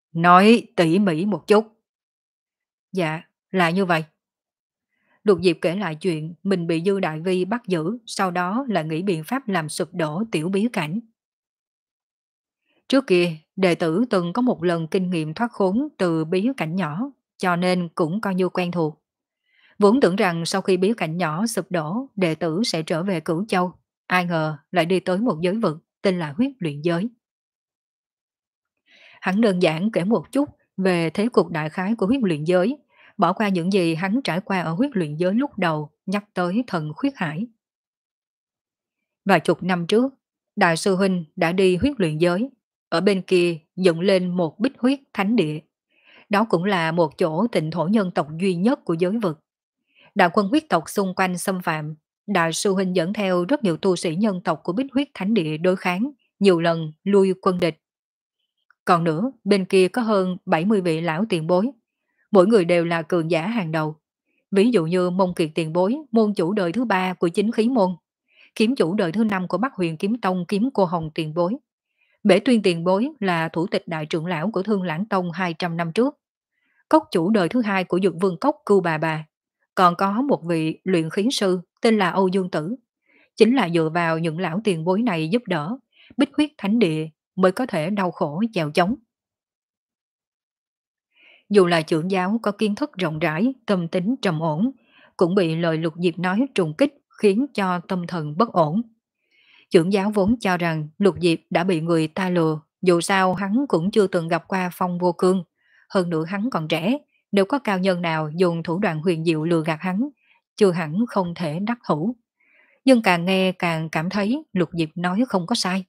Nói tỉ mỉ một chút. Dạ, là như vậy. Lục Diệp kể lại chuyện mình bị Dư Đại Vi bắt giữ, sau đó là nghĩ biện pháp làm sụp đổ tiểu bí cảnh. Trước kia, đệ tử từng có một lần kinh nghiệm thoát khốn từ bí cảnh nhỏ, cho nên cũng coi như quen thuộc. Vốn tưởng rằng sau khi bí cảnh nhỏ sụp đổ, đệ tử sẽ trở về Cửu Châu. Ai ngờ lại đi tới một giới vực tên là huyết luyện giới. Hắn đơn giản kể một chút về thế cục đại khái của huyết luyện giới, bỏ qua những gì hắn trải qua ở huyết luyện giới lúc đầu, nhắc tới thần khuyết hải. Vài chục năm trước, Đại sư Huynh đã đi huyết luyện giới, ở bên kia dựng lên một bích huyết thánh địa. Đó cũng là một chỗ tịnh thổ nhân tộc duy nhất của giới vực. Đạo quân huyết tộc xung quanh xâm phạm, Đại sư Huynh dẫn theo rất nhiều tu sĩ nhân tộc của bích huyết thánh địa đối kháng, nhiều lần lui quân địch. Còn nữa, bên kia có hơn bảy mươi vị lão tiền bối, mỗi người đều là cường giả hàng đầu. Ví dụ như Mông Kiệt tiền bối, môn chủ đời thứ ba của chính khí môn, kiếm chủ đời thứ năm của Bắc Huyền Kiếm Tông kiếm cô Hồng tiền bối. Bể Tuyên tiền bối là thủ tịch đại trưởng lão của Thương Lãng Tông hai trăm năm trước. Cốc chủ đời thứ hai của Dược Vương Cốc Cưu Bà Bà. Còn có một vị luyện khí sư tên là Âu Dương Tử. Chính là dựa vào những lão tiền bối này giúp đỡ, Bích Huyết Thánh Địa mới có thể đau khổ chèo chống. Dù là trưởng giáo có kiến thức rộng rãi, tâm tính trầm ổn, cũng bị lời Lục Diệp nói trùng kích khiến cho tâm thần bất ổn. Trưởng giáo vốn cho rằng Lục Diệp đã bị người ta lừa, dù sao hắn cũng chưa từng gặp qua Phong Vô Cương. Hơn nữa hắn còn trẻ, nếu có cao nhân nào dùng thủ đoạn huyền diệu lừa gạt hắn, chưa hẳn không thể đắc thủ. Nhưng càng nghe càng cảm thấy Lục Diệp nói không có sai.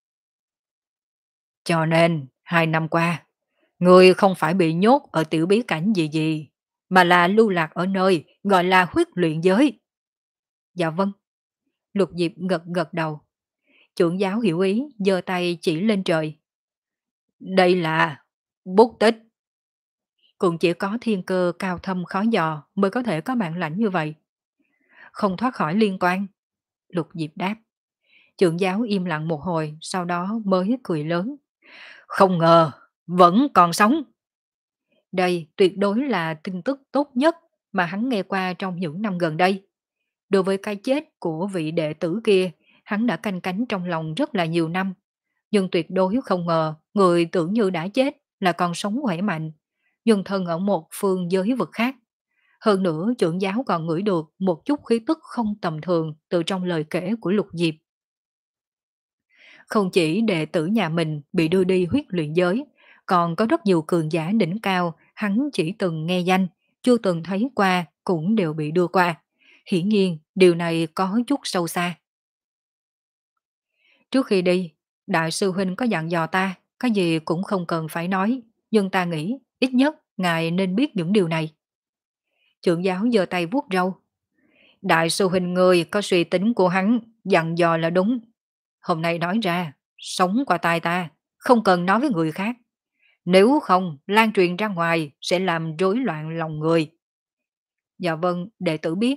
Cho nên, hai năm qua, người không phải bị nhốt ở tiểu bí cảnh gì gì, mà là lưu lạc ở nơi gọi là huyết luyện giới. Dạ vâng. Lục Diệp gật gật đầu. Trưởng giáo hiểu ý, giơ tay chỉ lên trời. Đây là bút tích. Cũng chỉ có thiên cơ cao thâm khó dò mới có thể có bản lãnh như vậy. Không thoát khỏi liên quan. Lục Diệp đáp. Trưởng giáo im lặng một hồi, sau đó mới cười lớn. Không ngờ, vẫn còn sống. Đây tuyệt đối là tin tức tốt nhất mà hắn nghe qua trong những năm gần đây. Đối với cái chết của vị đệ tử kia, hắn đã canh cánh trong lòng rất là nhiều năm. Nhưng tuyệt đối không ngờ người tưởng như đã chết là còn sống khỏe mạnh, nhưng thân ở một phương giới vực khác. Hơn nữa trưởng giáo còn ngửi được một chút khí tức không tầm thường từ trong lời kể của Lục Diệp. Không chỉ đệ tử nhà mình bị đưa đi huyết luyện giới, còn có rất nhiều cường giả đỉnh cao hắn chỉ từng nghe danh, chưa từng thấy qua cũng đều bị đưa qua. Hiển nhiên điều này có chút sâu xa. Trước khi đi, Đại sư Huynh có dặn dò ta, cái gì cũng không cần phải nói, nhưng ta nghĩ ít nhất ngài nên biết những điều này. Trưởng giáo giơ tay vuốt râu. Đại sư Huynh người có suy tính của hắn, dặn dò là đúng. Hôm nay nói ra, sống qua tai ta, không cần nói với người khác. Nếu không, lan truyền ra ngoài sẽ làm rối loạn lòng người. Dạ vâng, đệ tử biết.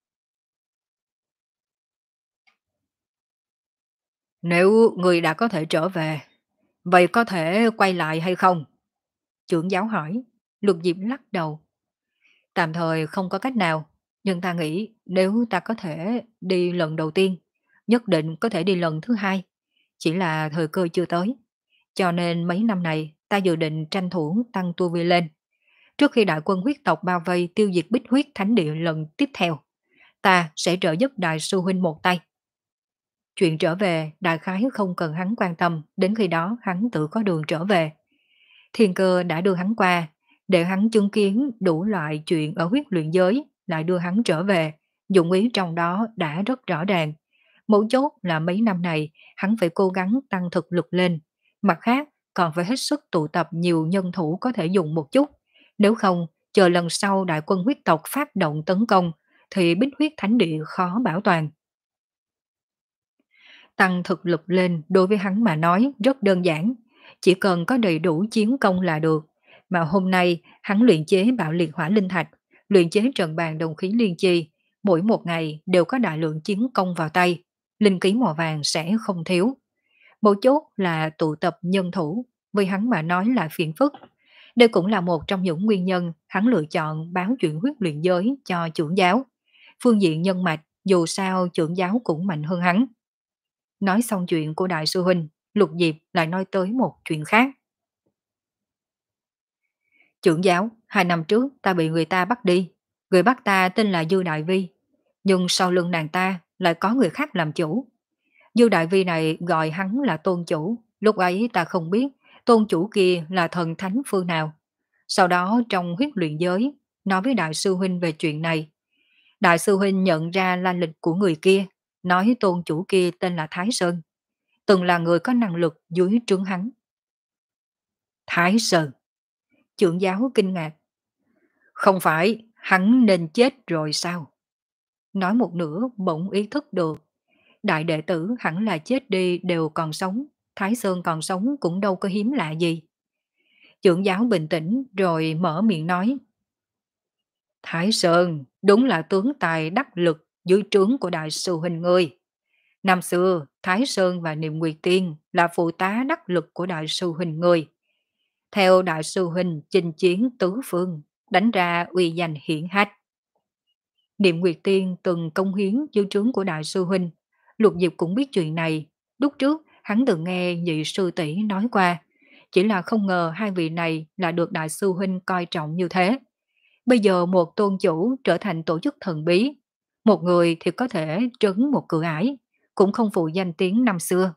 Nếu người đã có thể trở về, vậy có thể quay lại hay không? Trưởng giáo hỏi. Lục Diệp lắc đầu. Tạm thời không có cách nào, nhưng ta nghĩ nếu ta có thể đi lần đầu tiên, nhất định có thể đi lần thứ hai. Chỉ là thời cơ chưa tới. Cho nên mấy năm này ta dự định tranh thủ tăng tu vi lên. Trước khi đại quân huyết tộc bao vây tiêu diệt bích huyết thánh địa lần tiếp theo, ta sẽ trợ giúp đại sư huynh một tay. Chuyện trở về đại khái không cần hắn quan tâm, đến khi đó hắn tự có đường trở về. Thiên cơ đã đưa hắn qua, để hắn chứng kiến đủ loại chuyện ở huyết luyện giới, lại đưa hắn trở về, dụng ý trong đó đã rất rõ ràng. Mấu chốt là mấy năm này hắn phải cố gắng tăng thực lực lên, mặt khác còn phải hết sức tụ tập nhiều nhân thủ có thể dùng một chút, nếu không chờ lần sau đại quân huyết tộc phát động tấn công thì bích huyết thánh địa khó bảo toàn. Tăng thực lực lên đối với hắn mà nói rất đơn giản, chỉ cần có đầy đủ chiến công là được. Mà hôm nay hắn luyện chế bạo liệt hỏa linh thạch, luyện chế trận bàn đồng khí liên chi, mỗi một ngày đều có đại lượng chiến công vào tay, linh khí màu vàng sẽ không thiếu. Một chốt là tụ tập nhân thủ, với hắn mà nói là phiền phức, Đây cũng là một trong những nguyên nhân hắn lựa chọn báo chuyện huyết luyện giới cho trưởng giáo. Phương diện nhân mạch, dù sao trưởng giáo cũng mạnh hơn hắn. Nói xong chuyện của đại sư huynh, Lục Diệp lại nói tới một chuyện khác. Trưởng giáo, hai năm trước ta bị người ta bắt đi. Người bắt ta tên là Dư Đại Vi. Nhưng sau lưng nàng ta lại có người khác làm chủ. Dư Đại Vi này gọi hắn là tôn chủ. Lúc ấy ta không biết tôn chủ kia là thần thánh phương nào. Sau đó trong huyết luyện giới, nói với đại sư huynh về chuyện này. Đại sư huynh nhận ra la lịch của người kia, nói tôn chủ kia tên là Thái Sơn. Từng là người có năng lực dưới trướng hắn. Thái Sơn. Trưởng giáo kinh ngạc. Không phải, hắn nên chết rồi sao? Nói một nửa bỗng ý thức được. Đại đệ tử hẳn là chết đi đều còn sống. Thái Sơn còn sống cũng đâu có hiếm lạ gì. Trưởng giáo bình tĩnh rồi mở miệng nói. Thái Sơn đúng là tướng tài đắc lực dưới trướng của đại sư huynh ngươi. Năm xưa, Thái Sơn và Niệm Nguyệt Tiên là phụ tá đắc lực của đại sư huynh ngươi. Theo đại sư huynh chinh chiến tứ phương, đánh ra uy danh hiển hách. Niệm Nguyệt Tiên từng công hiến dưới trướng của đại sư huynh. Lục Diệp cũng biết chuyện này. Lúc trước, hắn từng nghe nhị sư tỷ nói qua. Chỉ là không ngờ hai vị này là được đại sư huynh coi trọng như thế. Bây giờ một tôn chủ trở thành tổ chức thần bí. Một người thì có thể trấn một cửa ải, cũng không phụ danh tiếng năm xưa.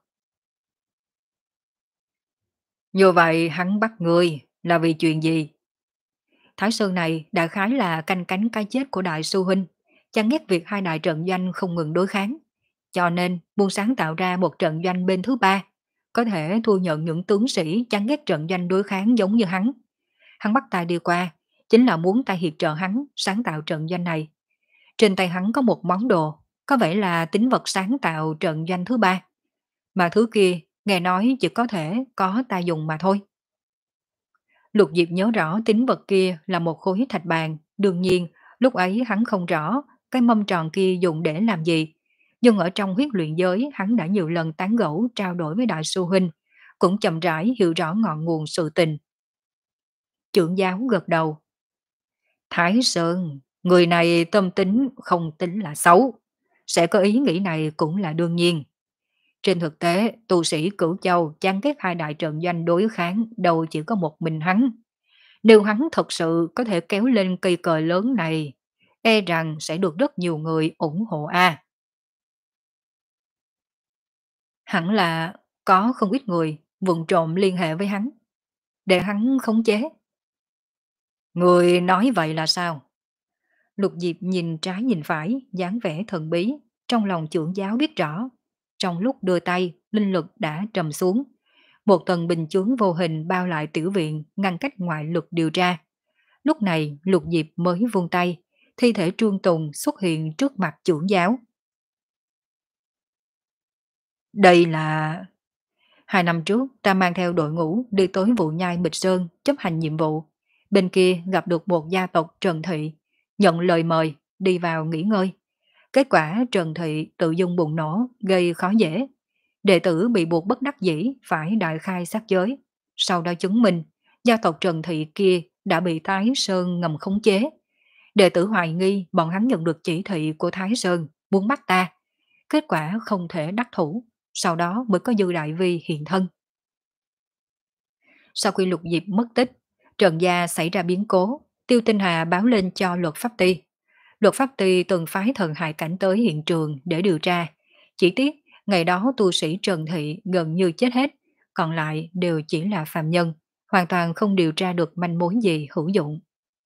Như vậy hắn bắt người là vì chuyện gì? Thái Sơn này đại khái là canh cánh cái chết của đại sư huynh, chán ghét việc hai đại trận doanh không ngừng đối kháng. Cho nên muốn sáng tạo ra một trận doanh bên thứ ba, có thể thu nhận những tướng sĩ chán ghét trận doanh đối kháng giống như hắn. Hắn bắt ta đi qua, chính là muốn ta hiệp trợ hắn sáng tạo trận doanh này. Trên tay hắn có một món đồ, có vẻ là tính vật sáng tạo trận doanh thứ ba. Mà thứ kia, nghe nói chỉ có thể có ta dùng mà thôi. Lục Diệp nhớ rõ tính vật kia là một khối thạch bàn. Đương nhiên, lúc ấy hắn không rõ cái mâm tròn kia dùng để làm gì. Nhưng ở trong huyết luyện giới, hắn đã nhiều lần tán gẫu trao đổi với đại sư huynh, cũng chậm rãi hiểu rõ ngọn nguồn sự tình. Trưởng giáo gật đầu. Thái Sơn, người này tâm tính không tính là xấu. Sẽ có ý nghĩ này cũng là đương nhiên. Trên thực tế, tu sĩ Cửu Châu chán ghét hai đại trận doanh đối kháng đâu chỉ có một mình hắn. Nếu hắn thật sự có thể kéo lên cây cờ lớn này, e rằng sẽ được rất nhiều người ủng hộ a. Hẳn là có không ít người vụng trộm liên hệ với hắn, để hắn khống chế. Người nói vậy là sao? Lục Diệp nhìn trái nhìn phải, dáng vẻ thần bí, trong lòng trưởng giáo biết rõ. Trong lúc đưa tay, linh lực đã trầm xuống. Một tầng bình chướng vô hình bao lại tiểu viện, ngăn cách ngoại lực điều tra. Lúc này, Lục Diệp mới vung tay, thi thể Trương Tùng xuất hiện trước mặt trưởng giáo. Đây là... Hai năm trước, ta mang theo đội ngũ đi tới vụ nhai Mịch Sơn chấp hành nhiệm vụ. Bên kia gặp được một gia tộc Trần Thị, nhận lời mời, đi vào nghỉ ngơi. Kết quả Trần Thị tự dung bùng nổ, gây khó dễ. Đệ tử bị buộc bất đắc dĩ phải đại khai sát giới. Sau đó chứng minh, gia tộc Trần Thị kia đã bị Thái Sơn ngầm khống chế. Đệ tử hoài nghi bọn hắn nhận được chỉ thị của Thái Sơn muốn bắt ta. Kết quả không thể đắc thủ, sau đó mới có Dư Đại Vi hiện thân. Sau khi Lục Diệp mất tích, Trần Gia xảy ra biến cố, Tiêu Tinh Hà báo lên cho Luật Pháp Ty. Luật Pháp Ty từng phái thần hại cảnh tới hiện trường để điều tra. Chỉ tiếc, ngày đó tu sĩ Trần Thị gần như chết hết, còn lại đều chỉ là phàm nhân, hoàn toàn không điều tra được manh mối gì hữu dụng.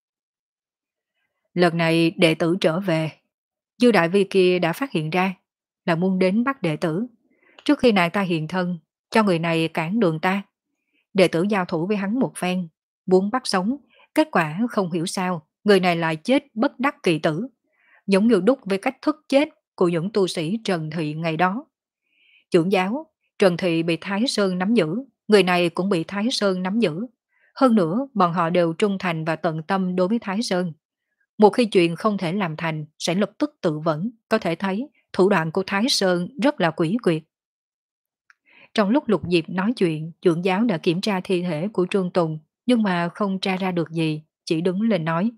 Lần này đệ tử trở về, Dư Đại Vi kia đã phát hiện ra là muốn đến bắt đệ tử. Trước khi nàng ta hiện thân, cho người này cản đường ta. Đệ tử giao thủ với hắn một phen, muốn bắt sống, kết quả không hiểu sao, người này lại chết bất đắc kỳ tử, giống như đúc với cách thức chết của những tu sĩ Trần Thị ngày đó. Trưởng giáo, Trần Thị bị Thái Sơn nắm giữ, người này cũng bị Thái Sơn nắm giữ. Hơn nữa, bọn họ đều trung thành và tận tâm đối với Thái Sơn. Một khi chuyện không thể làm thành, sẽ lập tức tự vẫn, có thể thấy thủ đoạn của Thái Sơn rất là quỷ quyệt. Trong lúc Lục Diệp nói chuyện, trưởng giáo đã kiểm tra thi thể của Trương Tùng, nhưng mà không tra ra được gì, chỉ đứng lên nói.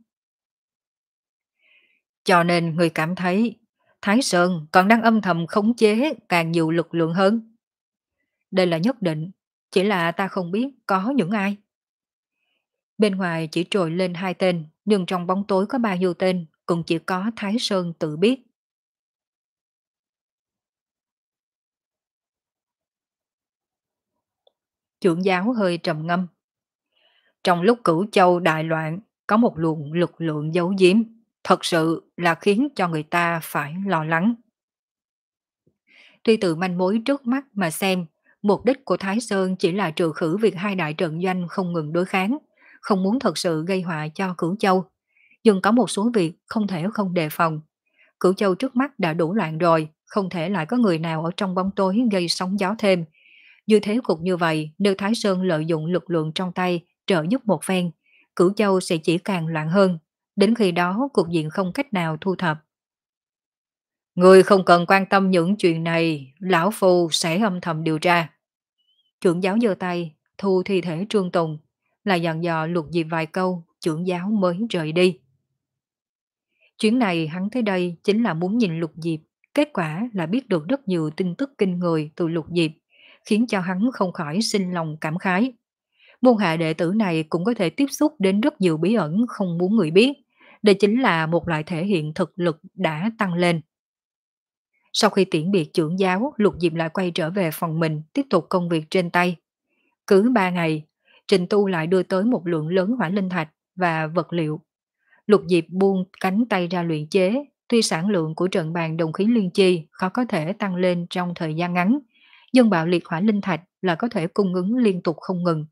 Cho nên người cảm thấy Thái Sơn còn đang âm thầm khống chế càng nhiều lực lượng hơn. Đây là nhất định, chỉ là ta không biết có những ai. Bên ngoài chỉ trồi lên hai tên, nhưng trong bóng tối có bao nhiêu tên, cũng chỉ có Thái Sơn tự biết. Trưởng giáo hơi trầm ngâm. Trong lúc Cửu Châu đại loạn, có một luồng lực lượng giấu giếm, thật sự là khiến cho người ta phải lo lắng. Tuy từ manh mối trước mắt mà xem, mục đích của Thái Sơn chỉ là trừ khử việc hai đại trận doanh không ngừng đối kháng, không muốn thật sự gây họa cho Cửu Châu. Nhưng có một số việc không thể không đề phòng. Cửu Châu trước mắt đã đủ loạn rồi, không thể lại có người nào ở trong bóng tối gây sóng gió thêm. Như thế cục như vậy, nếu Thái Sơn lợi dụng lực lượng trong tay trợ giúp một phen, Cửu Châu sẽ chỉ càng loạn hơn. Đến khi đó cục diện không cách nào thu thập. Người không cần quan tâm những chuyện này, lão phu sẽ âm thầm điều tra. Trưởng giáo giơ tay, thu thi thể Trương Tùng, là dặn dò Lục Diệp vài câu, trưởng giáo mới rời đi. Chuyến này hắn tới đây chính là muốn nhìn Lục Diệp, kết quả là biết được rất nhiều tin tức kinh người từ Lục Diệp, khiến cho hắn không khỏi sinh lòng cảm khái. Môn hạ đệ tử này cũng có thể tiếp xúc đến rất nhiều bí ẩn không muốn người biết. Đây chính là một loại thể hiện thực lực đã tăng lên. Sau khi tiễn biệt trưởng giáo, Lục Diệp lại quay trở về phòng mình, tiếp tục công việc trên tay. Cứ ba ngày, Trình Tu lại đưa tới một lượng lớn hỏa linh thạch và vật liệu. Lục Diệp buông cánh tay ra luyện chế, tuy sản lượng của trận bàn đồng khí liên chi khó có thể tăng lên trong thời gian ngắn, nhưng bạo liệt hỏa linh thạch là có thể cung ứng liên tục không ngừng.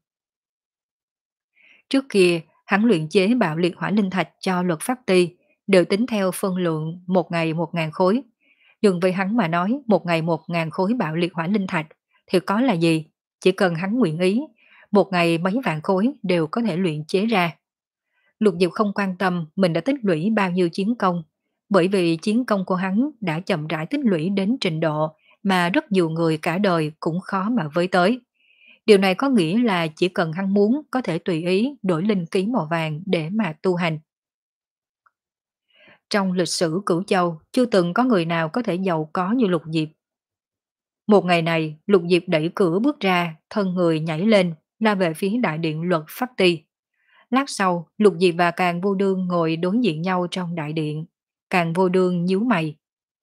Trước kia, hắn luyện chế bạo liệt hỏa linh thạch cho luật pháp ti, đều tính theo phân lượng một ngày một ngàn khối. Nhưng với hắn mà nói một ngày một ngàn khối bạo liệt hỏa linh thạch thì có là gì? Chỉ cần hắn nguyện ý, một ngày mấy vạn khối đều có thể luyện chế ra. Lục Diệp không quan tâm mình đã tích lũy bao nhiêu chiến công, bởi vì chiến công của hắn đã chậm rãi tích lũy đến trình độ mà rất nhiều người cả đời cũng khó mà với tới. Điều này có nghĩa là chỉ cần hắn muốn có thể tùy ý đổi linh khí màu vàng để mà tu hành. Trong lịch sử Cửu Châu, chưa từng có người nào có thể giàu có như Lục Diệp. Một ngày này, Lục Diệp đẩy cửa bước ra, thân người nhảy lên, la về phía đại điện luật pháp ti. Lát sau, Lục Diệp và Càng Vô Đương ngồi đối diện nhau trong đại điện. Càng Vô Đương nhíu mày.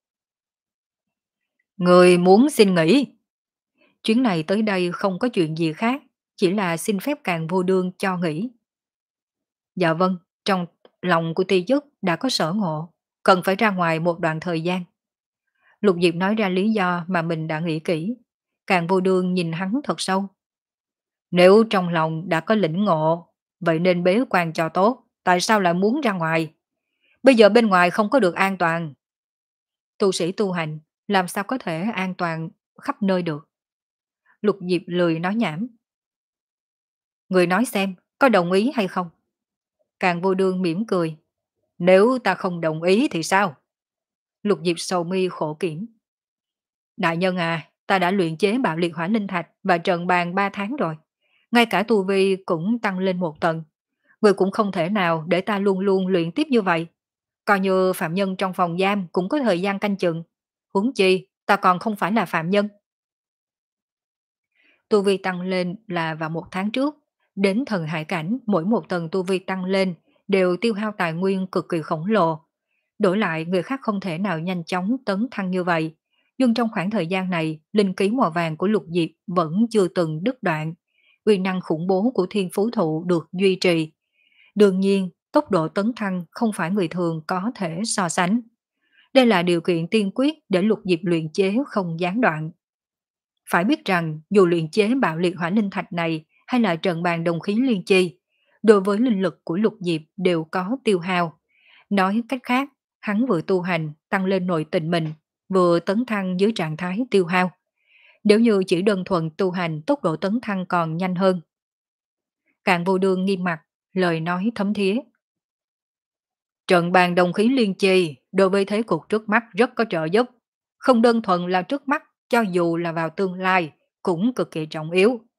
Người muốn xin nghỉ. Chuyến này tới đây không có chuyện gì khác, chỉ là xin phép Càng Vô Đương cho nghỉ. Dạ vâng, trong lòng của ti chức đã có sở ngộ, cần phải ra ngoài một đoạn thời gian. Lục Diệp nói ra lý do mà mình đã nghĩ kỹ. Càng Vô Đương nhìn hắn thật sâu. Nếu trong lòng đã có lĩnh ngộ, vậy nên bế quan cho tốt, tại sao lại muốn ra ngoài? Bây giờ bên ngoài không có được an toàn. Tu sĩ tu hành, làm sao có thể an toàn khắp nơi được? Lục Diệp lười nói nhảm. Người nói xem, có đồng ý hay không? Càng Vô Đương mỉm cười. Nếu ta không đồng ý thì sao? Lục Diệp sầu mi khổ kiểm. Đại nhân à, ta đã luyện chế bạo liệt hỏa linh thạch và trần bàn ba tháng rồi. Ngay cả tu vi cũng tăng lên một tầng. Người cũng không thể nào để ta luôn luôn luyện tiếp như vậy. Coi như phạm nhân trong phòng giam cũng có thời gian canh chừng. Huống chi, ta còn không phải là phạm nhân. Tu vi tăng lên là vào một tháng trước. Đến thần hải cảnh, mỗi một tầng tu vi tăng lên đều tiêu hao tài nguyên cực kỳ khổng lồ. Đổi lại người khác không thể nào nhanh chóng tấn thăng như vậy. Nhưng trong khoảng thời gian này, linh khí màu vàng của Lục Diệp vẫn chưa từng đứt đoạn. Uy năng khủng bố của thiên phú thụ được duy trì. Đương nhiên, tốc độ tấn thăng không phải người thường có thể so sánh. Đây là điều kiện tiên quyết để Lục Diệp luyện chế không gián đoạn. Phải biết rằng dù luyện chế bạo liệt hỏa linh thạch này hay là trận bàn đồng khí liên chi, đối với linh lực của Lục Diệp đều có tiêu hao. Nói cách khác, hắn vừa tu hành tăng lên nội tình mình, vừa tấn thăng dưới trạng thái tiêu hao. Nếu như chỉ đơn thuần tu hành, tốc độ tấn thăng còn nhanh hơn. Càn Vô Đương nghiêm mặt, lời nói thấm thía. Trận bàn đồng khí liên chi đối với thế cục trước mắt rất có trợ giúp. Không đơn thuần là trước mắt, cho dù là vào tương lai cũng cực kỳ trọng yếu.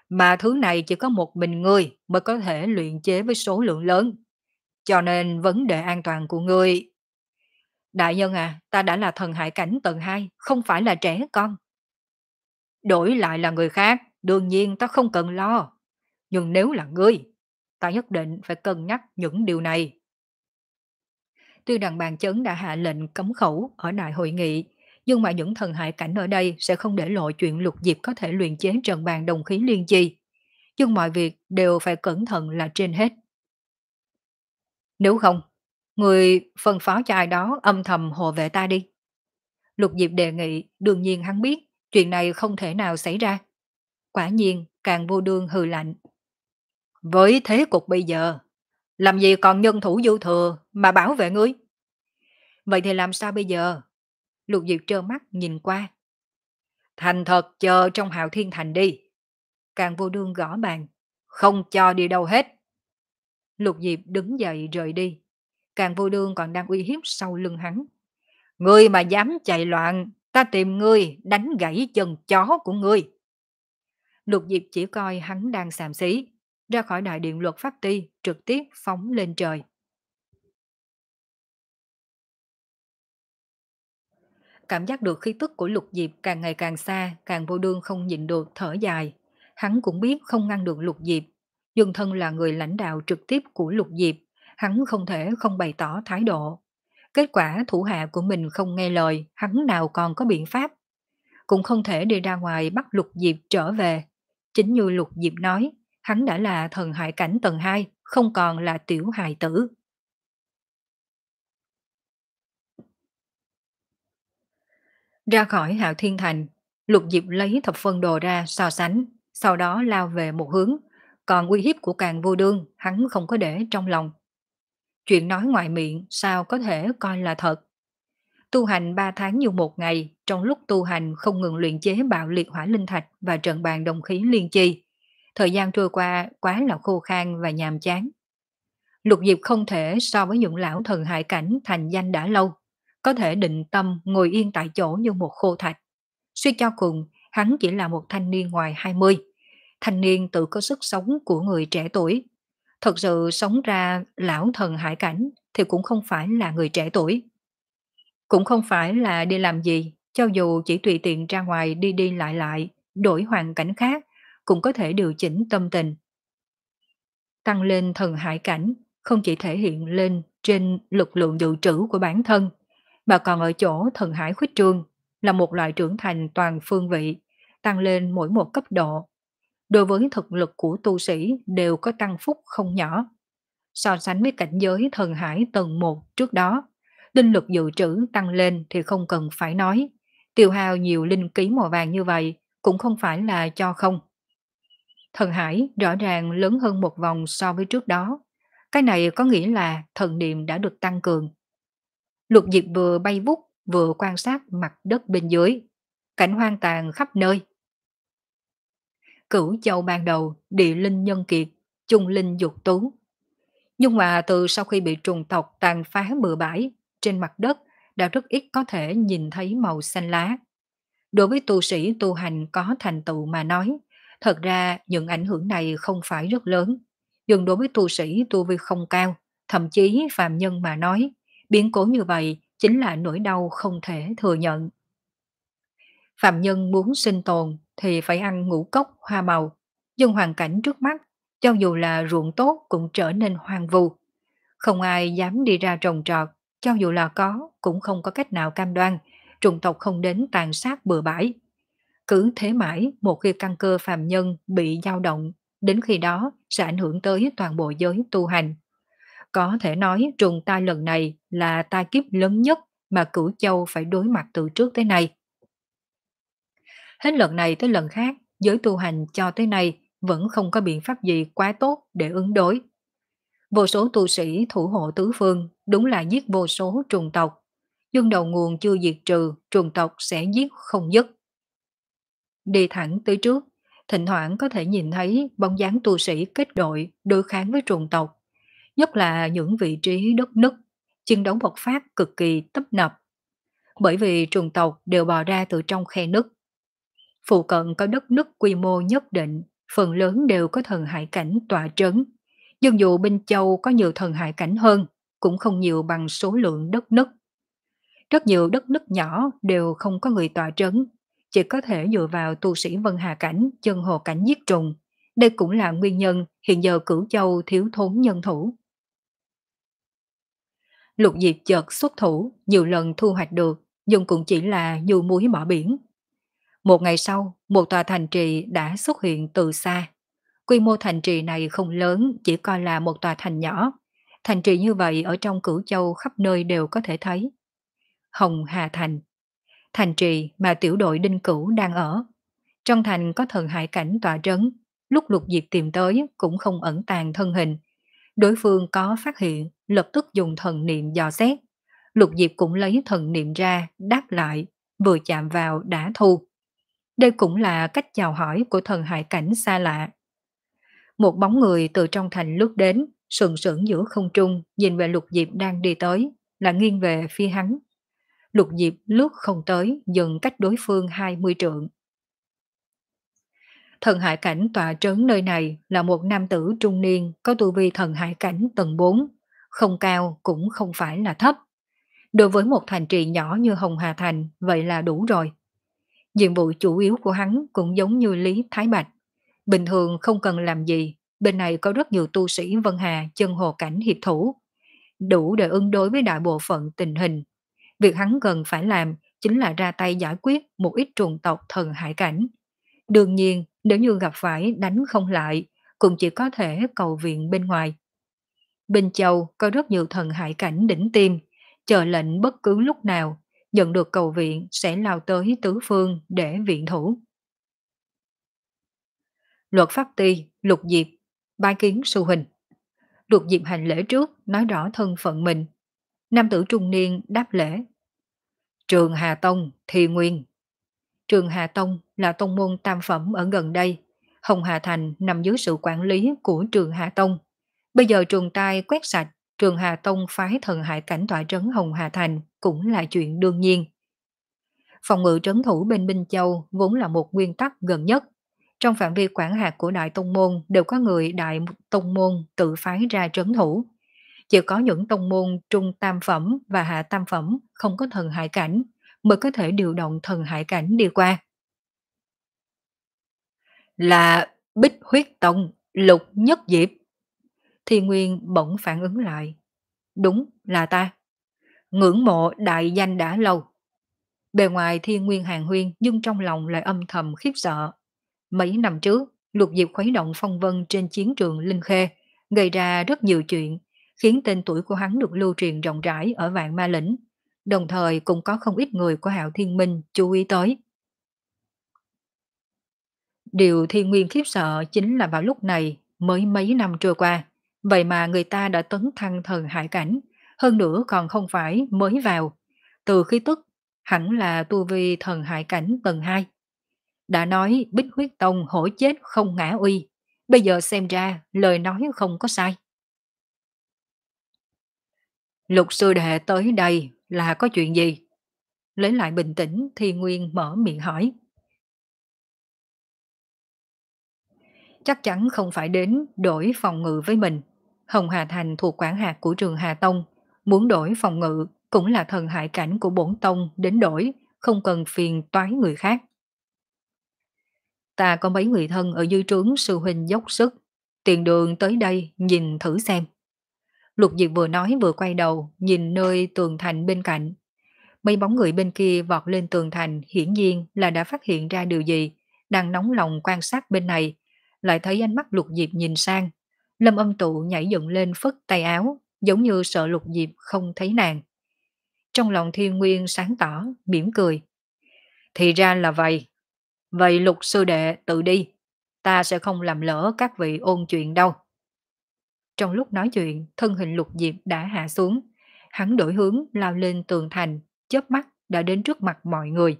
mà thứ này chỉ có một mình ngươi mới có thể luyện chế với số lượng lớn, cho nên vấn đề an toàn của ngươi. Đại nhân à, ta đã là thần hải cảnh tầng hai, không phải là trẻ con. Đổi lại là người khác, đương nhiên ta không cần lo. Nhưng nếu là ngươi, ta nhất định phải cân nhắc những điều này. Tuy rằng bàn chấn đã hạ lệnh cấm khẩu ở đại hội nghị, nhưng mà những thần hải cảnh ở đây sẽ không để lộ chuyện Lục Diệp có thể luyện chế trận bàn đồng khí liên chi. Nhưng mọi việc đều phải cẩn thận là trên hết. Nếu không, người phân phó cho ai đó âm thầm hộ vệ ta đi. Lục Diệp đề nghị, đương nhiên hắn biết chuyện này không thể nào xảy ra. Quả nhiên, càng vô đương hừ lạnh. Với thế cục bây giờ, làm gì còn nhân thủ dư thừa mà bảo vệ ngươi? Vậy thì làm sao bây giờ? Lục Diệp trơ mắt nhìn qua. Thành thật chờ trong Hạo Thiên Thành đi. Càng vô đương gõ bàn. Không cho đi đâu hết. Lục Diệp đứng dậy rời đi. Càng vô đương còn đang uy hiếp sau lưng hắn. Ngươi mà dám chạy loạn, ta tìm ngươi đánh gãy chân chó của ngươi. Lục Diệp chỉ coi hắn đang xàm xí. Ra khỏi đại điện luật pháp ti, trực tiếp phóng lên trời. Cảm giác được khí tức của Lục Diệp càng ngày càng xa, càng vô đương không nhịn được thở dài. Hắn cũng biết không ngăn được Lục Diệp, nhưng thân là người lãnh đạo trực tiếp của Lục Diệp, hắn không thể không bày tỏ thái độ. Kết quả thủ hạ của mình không nghe lời, hắn nào còn có biện pháp. Cũng không thể đi ra ngoài bắt Lục Diệp trở về. Chính như Lục Diệp nói, hắn đã là thần hải cảnh tầng hai, không còn là tiểu hài tử. Ra khỏi Hạo Thiên Thành, Lục Diệp lấy thập phân đồ ra so sánh, sau đó lao về một hướng, còn uy hiếp của Càng Vô Đương hắn không có để trong lòng. Chuyện nói ngoài miệng sao có thể coi là thật. Tu hành ba tháng như một ngày, trong lúc tu hành không ngừng luyện chế bạo liệt hỏa linh thạch và trận bàn đồng khí liên chi. Thời gian trôi qua quá là khô khan và nhàm chán. Lục Diệp không thể so với những lão thần hải cảnh thành danh đã lâu, có thể định tâm ngồi yên tại chỗ như một khô thạch. Suy cho cùng, hắn chỉ là một thanh niên ngoài hai mươi. Thanh niên tự có sức sống của người trẻ tuổi. Thật sự sống ra lão thần hải cảnh thì cũng không phải là người trẻ tuổi. Cũng không phải là đi làm gì, cho dù chỉ tùy tiện ra ngoài đi đi lại lại, đổi hoàn cảnh khác, cũng có thể điều chỉnh tâm tình. Tăng lên thần hải cảnh không chỉ thể hiện lên trên lực lượng dự trữ của bản thân, mà còn ở chỗ thần hải khuếch trương là một loại trưởng thành toàn phương vị, tăng lên mỗi một cấp độ. Đối với thực lực của tu sĩ đều có tăng phúc không nhỏ. So sánh với cảnh giới thần hải tầng một trước đó, linh lực dự trữ tăng lên thì không cần phải nói. Tiêu hao nhiều linh ký màu vàng như vậy cũng không phải là cho không. Thần hải rõ ràng lớn hơn một vòng so với trước đó. Cái này có nghĩa là thần niệm đã được tăng cường. Lục Diệp vừa bay vút vừa quan sát mặt đất bên dưới. Cảnh hoang tàn khắp nơi. Cửu châu ban đầu, địa linh nhân kiệt, trung linh dục tú. Nhưng mà từ sau khi bị trùng tộc tàn phá bừa bãi, trên mặt đất đã rất ít có thể nhìn thấy màu xanh lá. Đối với tu sĩ tu hành có thành tựu mà nói, thật ra những ảnh hưởng này không phải rất lớn. Nhưng đối với tu sĩ tu vi không cao, thậm chí phàm nhân mà nói, biến cố như vậy chính là nỗi đau không thể thừa nhận. Phạm nhân muốn sinh tồn thì phải ăn ngũ cốc hoa màu, nhưng hoàn cảnh trước mắt, cho dù là ruộng tốt cũng trở nên hoang vu. Không ai dám đi ra trồng trọt, cho dù là có cũng không có cách nào cam đoan, trùng tộc không đến tàn sát bừa bãi. Cứ thế mãi, một khi căn cơ phàm nhân bị dao động, đến khi đó sẽ ảnh hưởng tới toàn bộ giới tu hành. Có thể nói trùng tai lần này là tai kiếp lớn nhất mà Cửu Châu phải đối mặt từ trước tới nay. Hết lần này tới lần khác, giới tu hành cho tới nay vẫn không có biện pháp gì quá tốt để ứng đối. Vô số tu sĩ thủ hộ tứ phương đúng là giết vô số trùng tộc. Nhưng đầu nguồn chưa diệt trừ, trùng tộc sẽ giết không dứt. Đi thẳng tới trước, thỉnh thoảng có thể nhìn thấy bóng dáng tu sĩ kết đội đối kháng với trùng tộc. Nhất là những vị trí đất nứt, chiến đấu bộc phát cực kỳ tấp nập. Bởi vì trùng tộc đều bò ra từ trong khe nứt. Phụ cận có đất nứt quy mô nhất định, phần lớn đều có thần hải cảnh tọa trấn. Nhưng dù Binh Châu có nhiều thần hải cảnh hơn, cũng không nhiều bằng số lượng đất nứt. Rất nhiều đất nứt nhỏ đều không có người tọa trấn, chỉ có thể dựa vào tu sĩ Vân Hà cảnh, chân hồ cảnh giết trùng. Đây cũng là nguyên nhân hiện giờ Cửu Châu thiếu thốn nhân thủ. Lục Diệp chợt xuất thủ, nhiều lần thu hoạch được, nhưng cũng chỉ là như muối bỏ biển. Một ngày sau, một tòa thành trì đã xuất hiện từ xa. Quy mô thành trì này không lớn, chỉ coi là một tòa thành nhỏ. Thành trì như vậy ở trong Cửu Châu khắp nơi đều có thể thấy. Hồng Hà Thành, thành trì mà tiểu đội Đinh Cửu đang ở. Trong thành có thần hải cảnh tọa trấn, lúc Lục Diệp tìm tới cũng không ẩn tàng thân hình. Đối phương có phát hiện, lập tức dùng thần niệm dò xét. Lục Diệp cũng lấy thần niệm ra, đáp lại, vừa chạm vào đã thu. Đây cũng là cách chào hỏi của thần hải cảnh xa lạ. Một bóng người từ trong thành lướt đến, sừng sững giữa không trung, nhìn về Lục Diệp đang đi tới, là nghiêng về phía hắn. Lục Diệp lướt không tới, dừng cách đối phương hai mươi trượng. Thần hải cảnh tọa trấn nơi này là một nam tử trung niên có tu vi thần hải cảnh tầng bốn, không cao cũng không phải là thấp. Đối với một thành trì nhỏ như Hồng Hà Thành, vậy là đủ rồi. Nhiệm vụ chủ yếu của hắn cũng giống như Lý Thái Bạch. Bình thường không cần làm gì, bên này có rất nhiều tu sĩ Vân Hà chân hồ cảnh hiệp thủ, đủ để ứng đối với đại bộ phận tình hình. Việc hắn cần phải làm chính là ra tay giải quyết một ít trùng tộc thần hải cảnh. Đương nhiên, nếu như gặp phải đánh không lại, cũng chỉ có thể cầu viện bên ngoài. Bên Châu có rất nhiều thần hải cảnh đỉnh tiêm, chờ lệnh bất cứ lúc nào, nhận được cầu viện sẽ lao tới tứ phương để viện thủ. Luật pháp ti, Lục Diệp, bái kiến sư huynh. Lục Diệp hành lễ trước, nói rõ thân phận mình. Nam tử trung niên đáp lễ. Trường Hà Tông, Thi Nguyên. Trường Hà Tông là tông môn tam phẩm ở gần đây. Hồng Hà Thành nằm dưới sự quản lý của Trường Hà Tông. Bây giờ trường tai quét sạch, Trường Hà Tông phái thần hải cảnh tọa trấn Hồng Hà Thành cũng là chuyện đương nhiên. Phòng ngự trấn thủ bên Binh Châu vốn là một nguyên tắc gần nhất. Trong phạm vi quản hạt của Đại Tông Môn đều có người Đại Tông Môn tự phái ra trấn thủ. Chỉ có những tông môn trung tam phẩm và hạ tam phẩm không có thần hải cảnh mới có thể điều động thần hải cảnh đi qua. Là Bích Huyết Tông, Lục Nhất Diệp. Thi Nguyên bỗng phản ứng lại. Đúng là ta. Ngưỡng mộ đại danh đã lâu. Bề ngoài Thiên Nguyên hàng huyên nhưng trong lòng lại âm thầm khiếp sợ. Mấy năm trước, Lục Diệp khuấy động phong vân trên chiến trường Linh Khê, gây ra rất nhiều chuyện, khiến tên tuổi của hắn được lưu truyền rộng rãi ở Vạn Ma Lĩnh, đồng thời cũng có không ít người của Hạo Thiên Minh chú ý tới. Điều Thiên Nguyên khiếp sợ chính là vào lúc này, mới mấy năm trôi qua, vậy mà người ta đã tấn thăng thần hải cảnh, hơn nữa còn không phải mới vào. Từ khí tức, hẳn là tu vi thần hải cảnh tầng hai. Đã nói Bích Huyết Tông hổ chết không ngã uy, bây giờ xem ra lời nói không có sai. Lục sư đệ tới đây là có chuyện gì? Lấy lại bình tĩnh thì Nguyên mở miệng hỏi. Chắc chắn không phải đến đổi phòng ngự với mình. Hồng Hà Thành thuộc quản hạt của trường Hà Tông, muốn đổi phòng ngự cũng là thần hải cảnh của bổn tông đến đổi, không cần phiền toái người khác. Ta có mấy người thân ở dưới trướng sư huynh dốc sức, tiền đường tới đây nhìn thử xem. Lục Diệp vừa nói vừa quay đầu, nhìn nơi tường thành bên cạnh. Mấy bóng người bên kia vọt lên tường thành hiển nhiên là đã phát hiện ra điều gì, đang nóng lòng quan sát bên này, lại thấy ánh mắt Lục Diệp nhìn sang. Lâm Âm Tụ nhảy dựng lên phất tay áo, giống như sợ Lục Diệp không thấy nàng. Trong lòng Thiên Nguyên sáng tỏ, mỉm cười. Thì ra là vậy. Vậy Lục sư đệ tự đi, ta sẽ không làm lỡ các vị ôn chuyện đâu. Trong lúc nói chuyện, thân hình Lục Diệp đã hạ xuống. Hắn đổi hướng lao lên tường thành, chớp mắt đã đến trước mặt mọi người.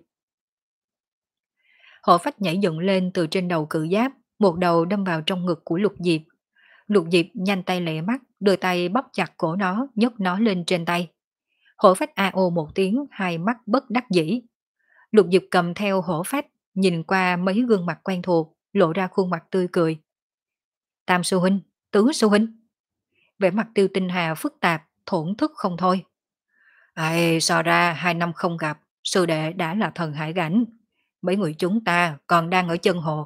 Hổ phách nhảy dựng lên từ trên đầu cự giáp, một đầu đâm vào trong ngực của Lục Diệp. Lục Diệp nhanh tay lẹ mắt, đưa tay bóp chặt cổ nó, nhấc nó lên trên tay. Hổ phách a ô một tiếng, hai mắt bất đắc dĩ. Lục Diệp cầm theo hổ phách, nhìn qua mấy gương mặt quen thuộc, lộ ra khuôn mặt tươi cười. Tam sư huynh, tứ sư huynh. Vẻ mặt Tiêu Tinh Hà phức tạp, thổn thức không thôi. Ai, so ra hai năm không gặp, sư đệ đã là thần hải cảnh. Mấy người chúng ta còn đang ở chân hồ.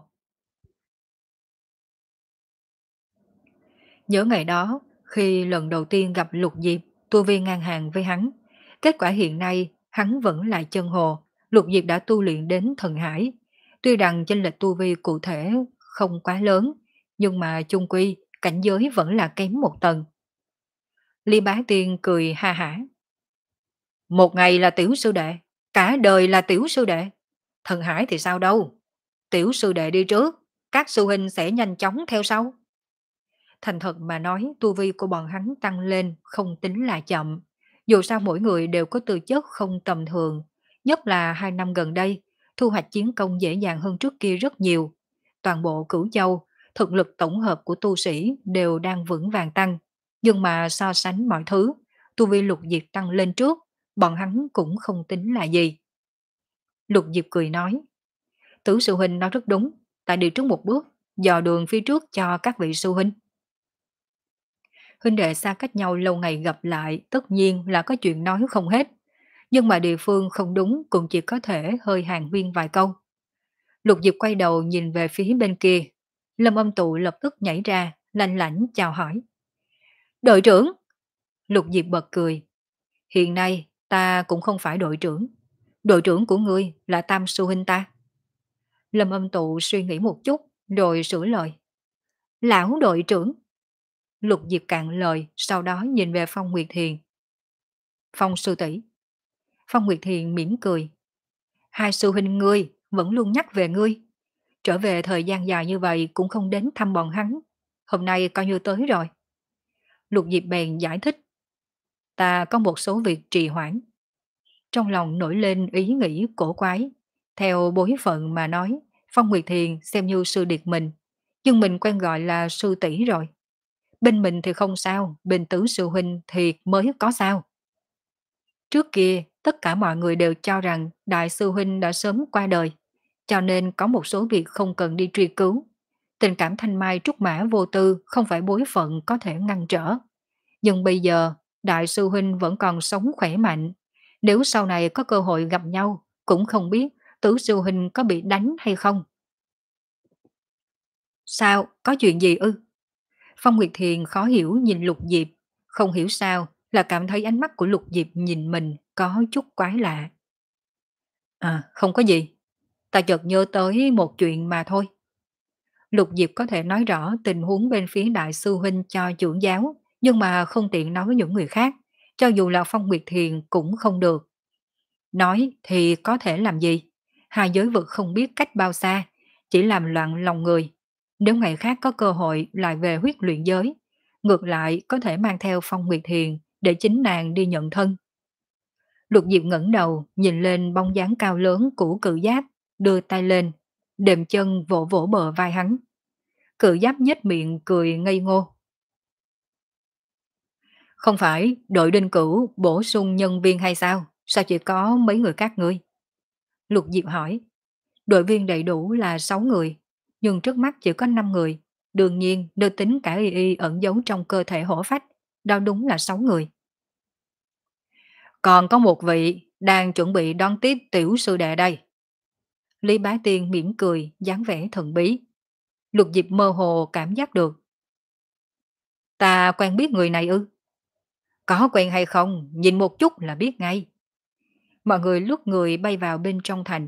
Nhớ ngày đó, khi lần đầu tiên gặp Lục Diệp, tu vi ngang hàng với hắn. Kết quả hiện nay, hắn vẫn là chân hồ, Lục Diệp đã tu luyện đến thần hải. Tuy rằng chênh lệch tu vi cụ thể không quá lớn, nhưng mà chung quy, cảnh giới vẫn là kém một tầng. Ly Bá Tiên cười ha hả. Một ngày là tiểu sư đệ, cả đời là tiểu sư đệ. Thần hải thì sao đâu? Tiểu sư đệ đi trước, các sư huynh sẽ nhanh chóng theo sau. Thành thật mà nói, tu vi của bọn hắn tăng lên không tính là chậm. Dù sao mỗi người đều có tư chất không tầm thường, nhất là hai năm gần đây, thu hoạch chiến công dễ dàng hơn trước kia rất nhiều. Toàn bộ Cửu Châu, thực lực tổng hợp của tu sĩ đều đang vững vàng tăng. Nhưng mà so sánh mọi thứ, tu vi Lục Diệp tăng lên trước, bọn hắn cũng không tính là gì. Lục Diệp cười nói, Tứ sư huynh nói rất đúng, ta đi trước một bước, dò đường phía trước cho các vị sư huynh. Huynh đệ xa cách nhau lâu ngày gặp lại, tất nhiên là có chuyện nói không hết. Nhưng mà địa phương không đúng cũng chỉ có thể hơi hàng huyên vài câu. Lục Diệp quay đầu nhìn về phía bên kia. Lâm Âm Tụ lập tức nhảy ra, lanh lảnh chào hỏi. Đội trưởng! Lục Diệp bật cười. Hiện nay ta cũng không phải đội trưởng. Đội trưởng của ngươi là Tam sư huynh ta. Lâm Âm Tụ suy nghĩ một chút, rồi sửa lời. Lão đội trưởng! Lục Diệp cạn lời, sau đó nhìn về Phong Nguyệt Thiền. Phong sư tỷ. Phong Nguyệt Thiền mỉm cười. Hai sư huynh ngươi vẫn luôn nhắc về ngươi. Trở về thời gian dài như vậy cũng không đến thăm bọn hắn. Hôm nay coi như tới rồi. Lục Diệp bèn giải thích. Ta có một số việc trì hoãn. Trong lòng nổi lên ý nghĩ cổ quái. Theo bối phận mà nói, Phong Nguyệt Thiền xem như sư điệt mình. Nhưng mình quen gọi là sư tỷ rồi. Bên mình thì không sao, bên tứ sư huynh thì mới có sao. Trước kia, tất cả mọi người đều cho rằng Đại sư huynh đã sớm qua đời, cho nên có một số việc không cần đi truy cứu. Tình cảm thanh mai trúc mã vô tư không phải bối phận có thể ngăn trở. Nhưng bây giờ, Đại sư huynh vẫn còn sống khỏe mạnh. Nếu sau này có cơ hội gặp nhau, cũng không biết tứ sư huynh có bị đánh hay không. Sao? Có chuyện gì ư? Phong Nguyệt Thiền khó hiểu nhìn Lục Diệp, không hiểu sao là cảm thấy ánh mắt của Lục Diệp nhìn mình có chút quái lạ. À, không có gì. Ta chợt nhớ tới một chuyện mà thôi. Lục Diệp có thể nói rõ tình huống bên phía đại sư huynh cho trưởng giáo, nhưng mà không tiện nói với những người khác, cho dù là Phong Nguyệt Thiền cũng không được. Nói thì có thể làm gì? Hai giới vực không biết cách bao xa, chỉ làm loạn lòng người. Nếu ngày khác có cơ hội lại về huyết luyện giới, ngược lại có thể mang theo Phong Nguyệt Thiền để chính nàng đi nhận thân. Lục Diệp ngẩng đầu, nhìn lên bóng dáng cao lớn của cự giáp, đưa tay lên, đệm chân vỗ vỗ bờ vai hắn. Cự giáp nhếch miệng cười ngây ngô. Không phải đội đinh cửu bổ sung nhân viên hay sao? Sao chỉ có mấy người các ngươi? Lục Diệp hỏi. Đội viên đầy đủ là sáu người, nhưng trước mắt chỉ có năm người. Đương nhiên, nếu tính cả y y ẩn giấu trong cơ thể hổ phách, đó đúng là sáu người. Còn có một vị đang chuẩn bị đón tiếp tiểu sư đệ đây. Lý Bá Tiên mỉm cười, dáng vẻ thần bí. Lục Diệp mơ hồ cảm giác được. Ta quen biết người này ư? Có quen hay không, nhìn một chút là biết ngay. Mọi người lúc người bay vào bên trong thành.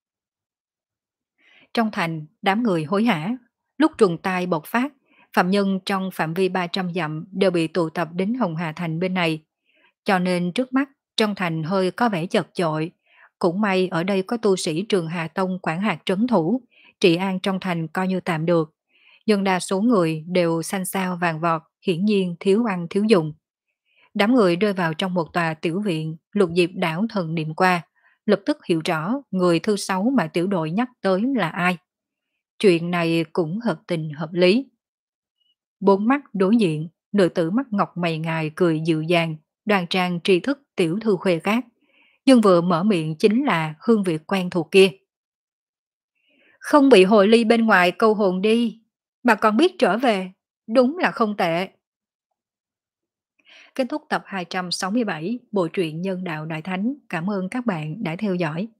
Trong thành, đám người hối hả. Lúc trùng tai bộc phát, phạm nhân trong phạm vi ba trăm dặm đều bị tụ tập đến Hồng Hà Thành bên này. Cho nên trước mắt, trong thành hơi có vẻ chật chội. Cũng may ở đây có tu sĩ trường Hà Tông quản hạt trấn thủ, trị an trong thành coi như tạm được. Nhưng đa số người đều xanh xao vàng vọt, hiển nhiên thiếu ăn thiếu dùng. Đám người rơi vào trong một tòa tiểu viện, Lục Diệp đảo thần niệm qua, lập tức hiểu rõ người thứ sáu mà tiểu đội nhắc tới là ai. Chuyện này cũng hợp tình hợp lý. Bốn mắt đối diện, nữ tử mắt ngọc mày ngài cười dịu dàng, đoan trang tri thức tiểu thư khuê khác. Nhưng vừa mở miệng chính là hương vị quen thuộc kia. Không bị hồ ly bên ngoài câu hồn đi, mà còn biết trở về, đúng là không tệ. Kết thúc tập hai trăm sáu mươi bảy Bộ truyện Nhân đạo Đại Thánh. Cảm ơn các bạn đã theo dõi.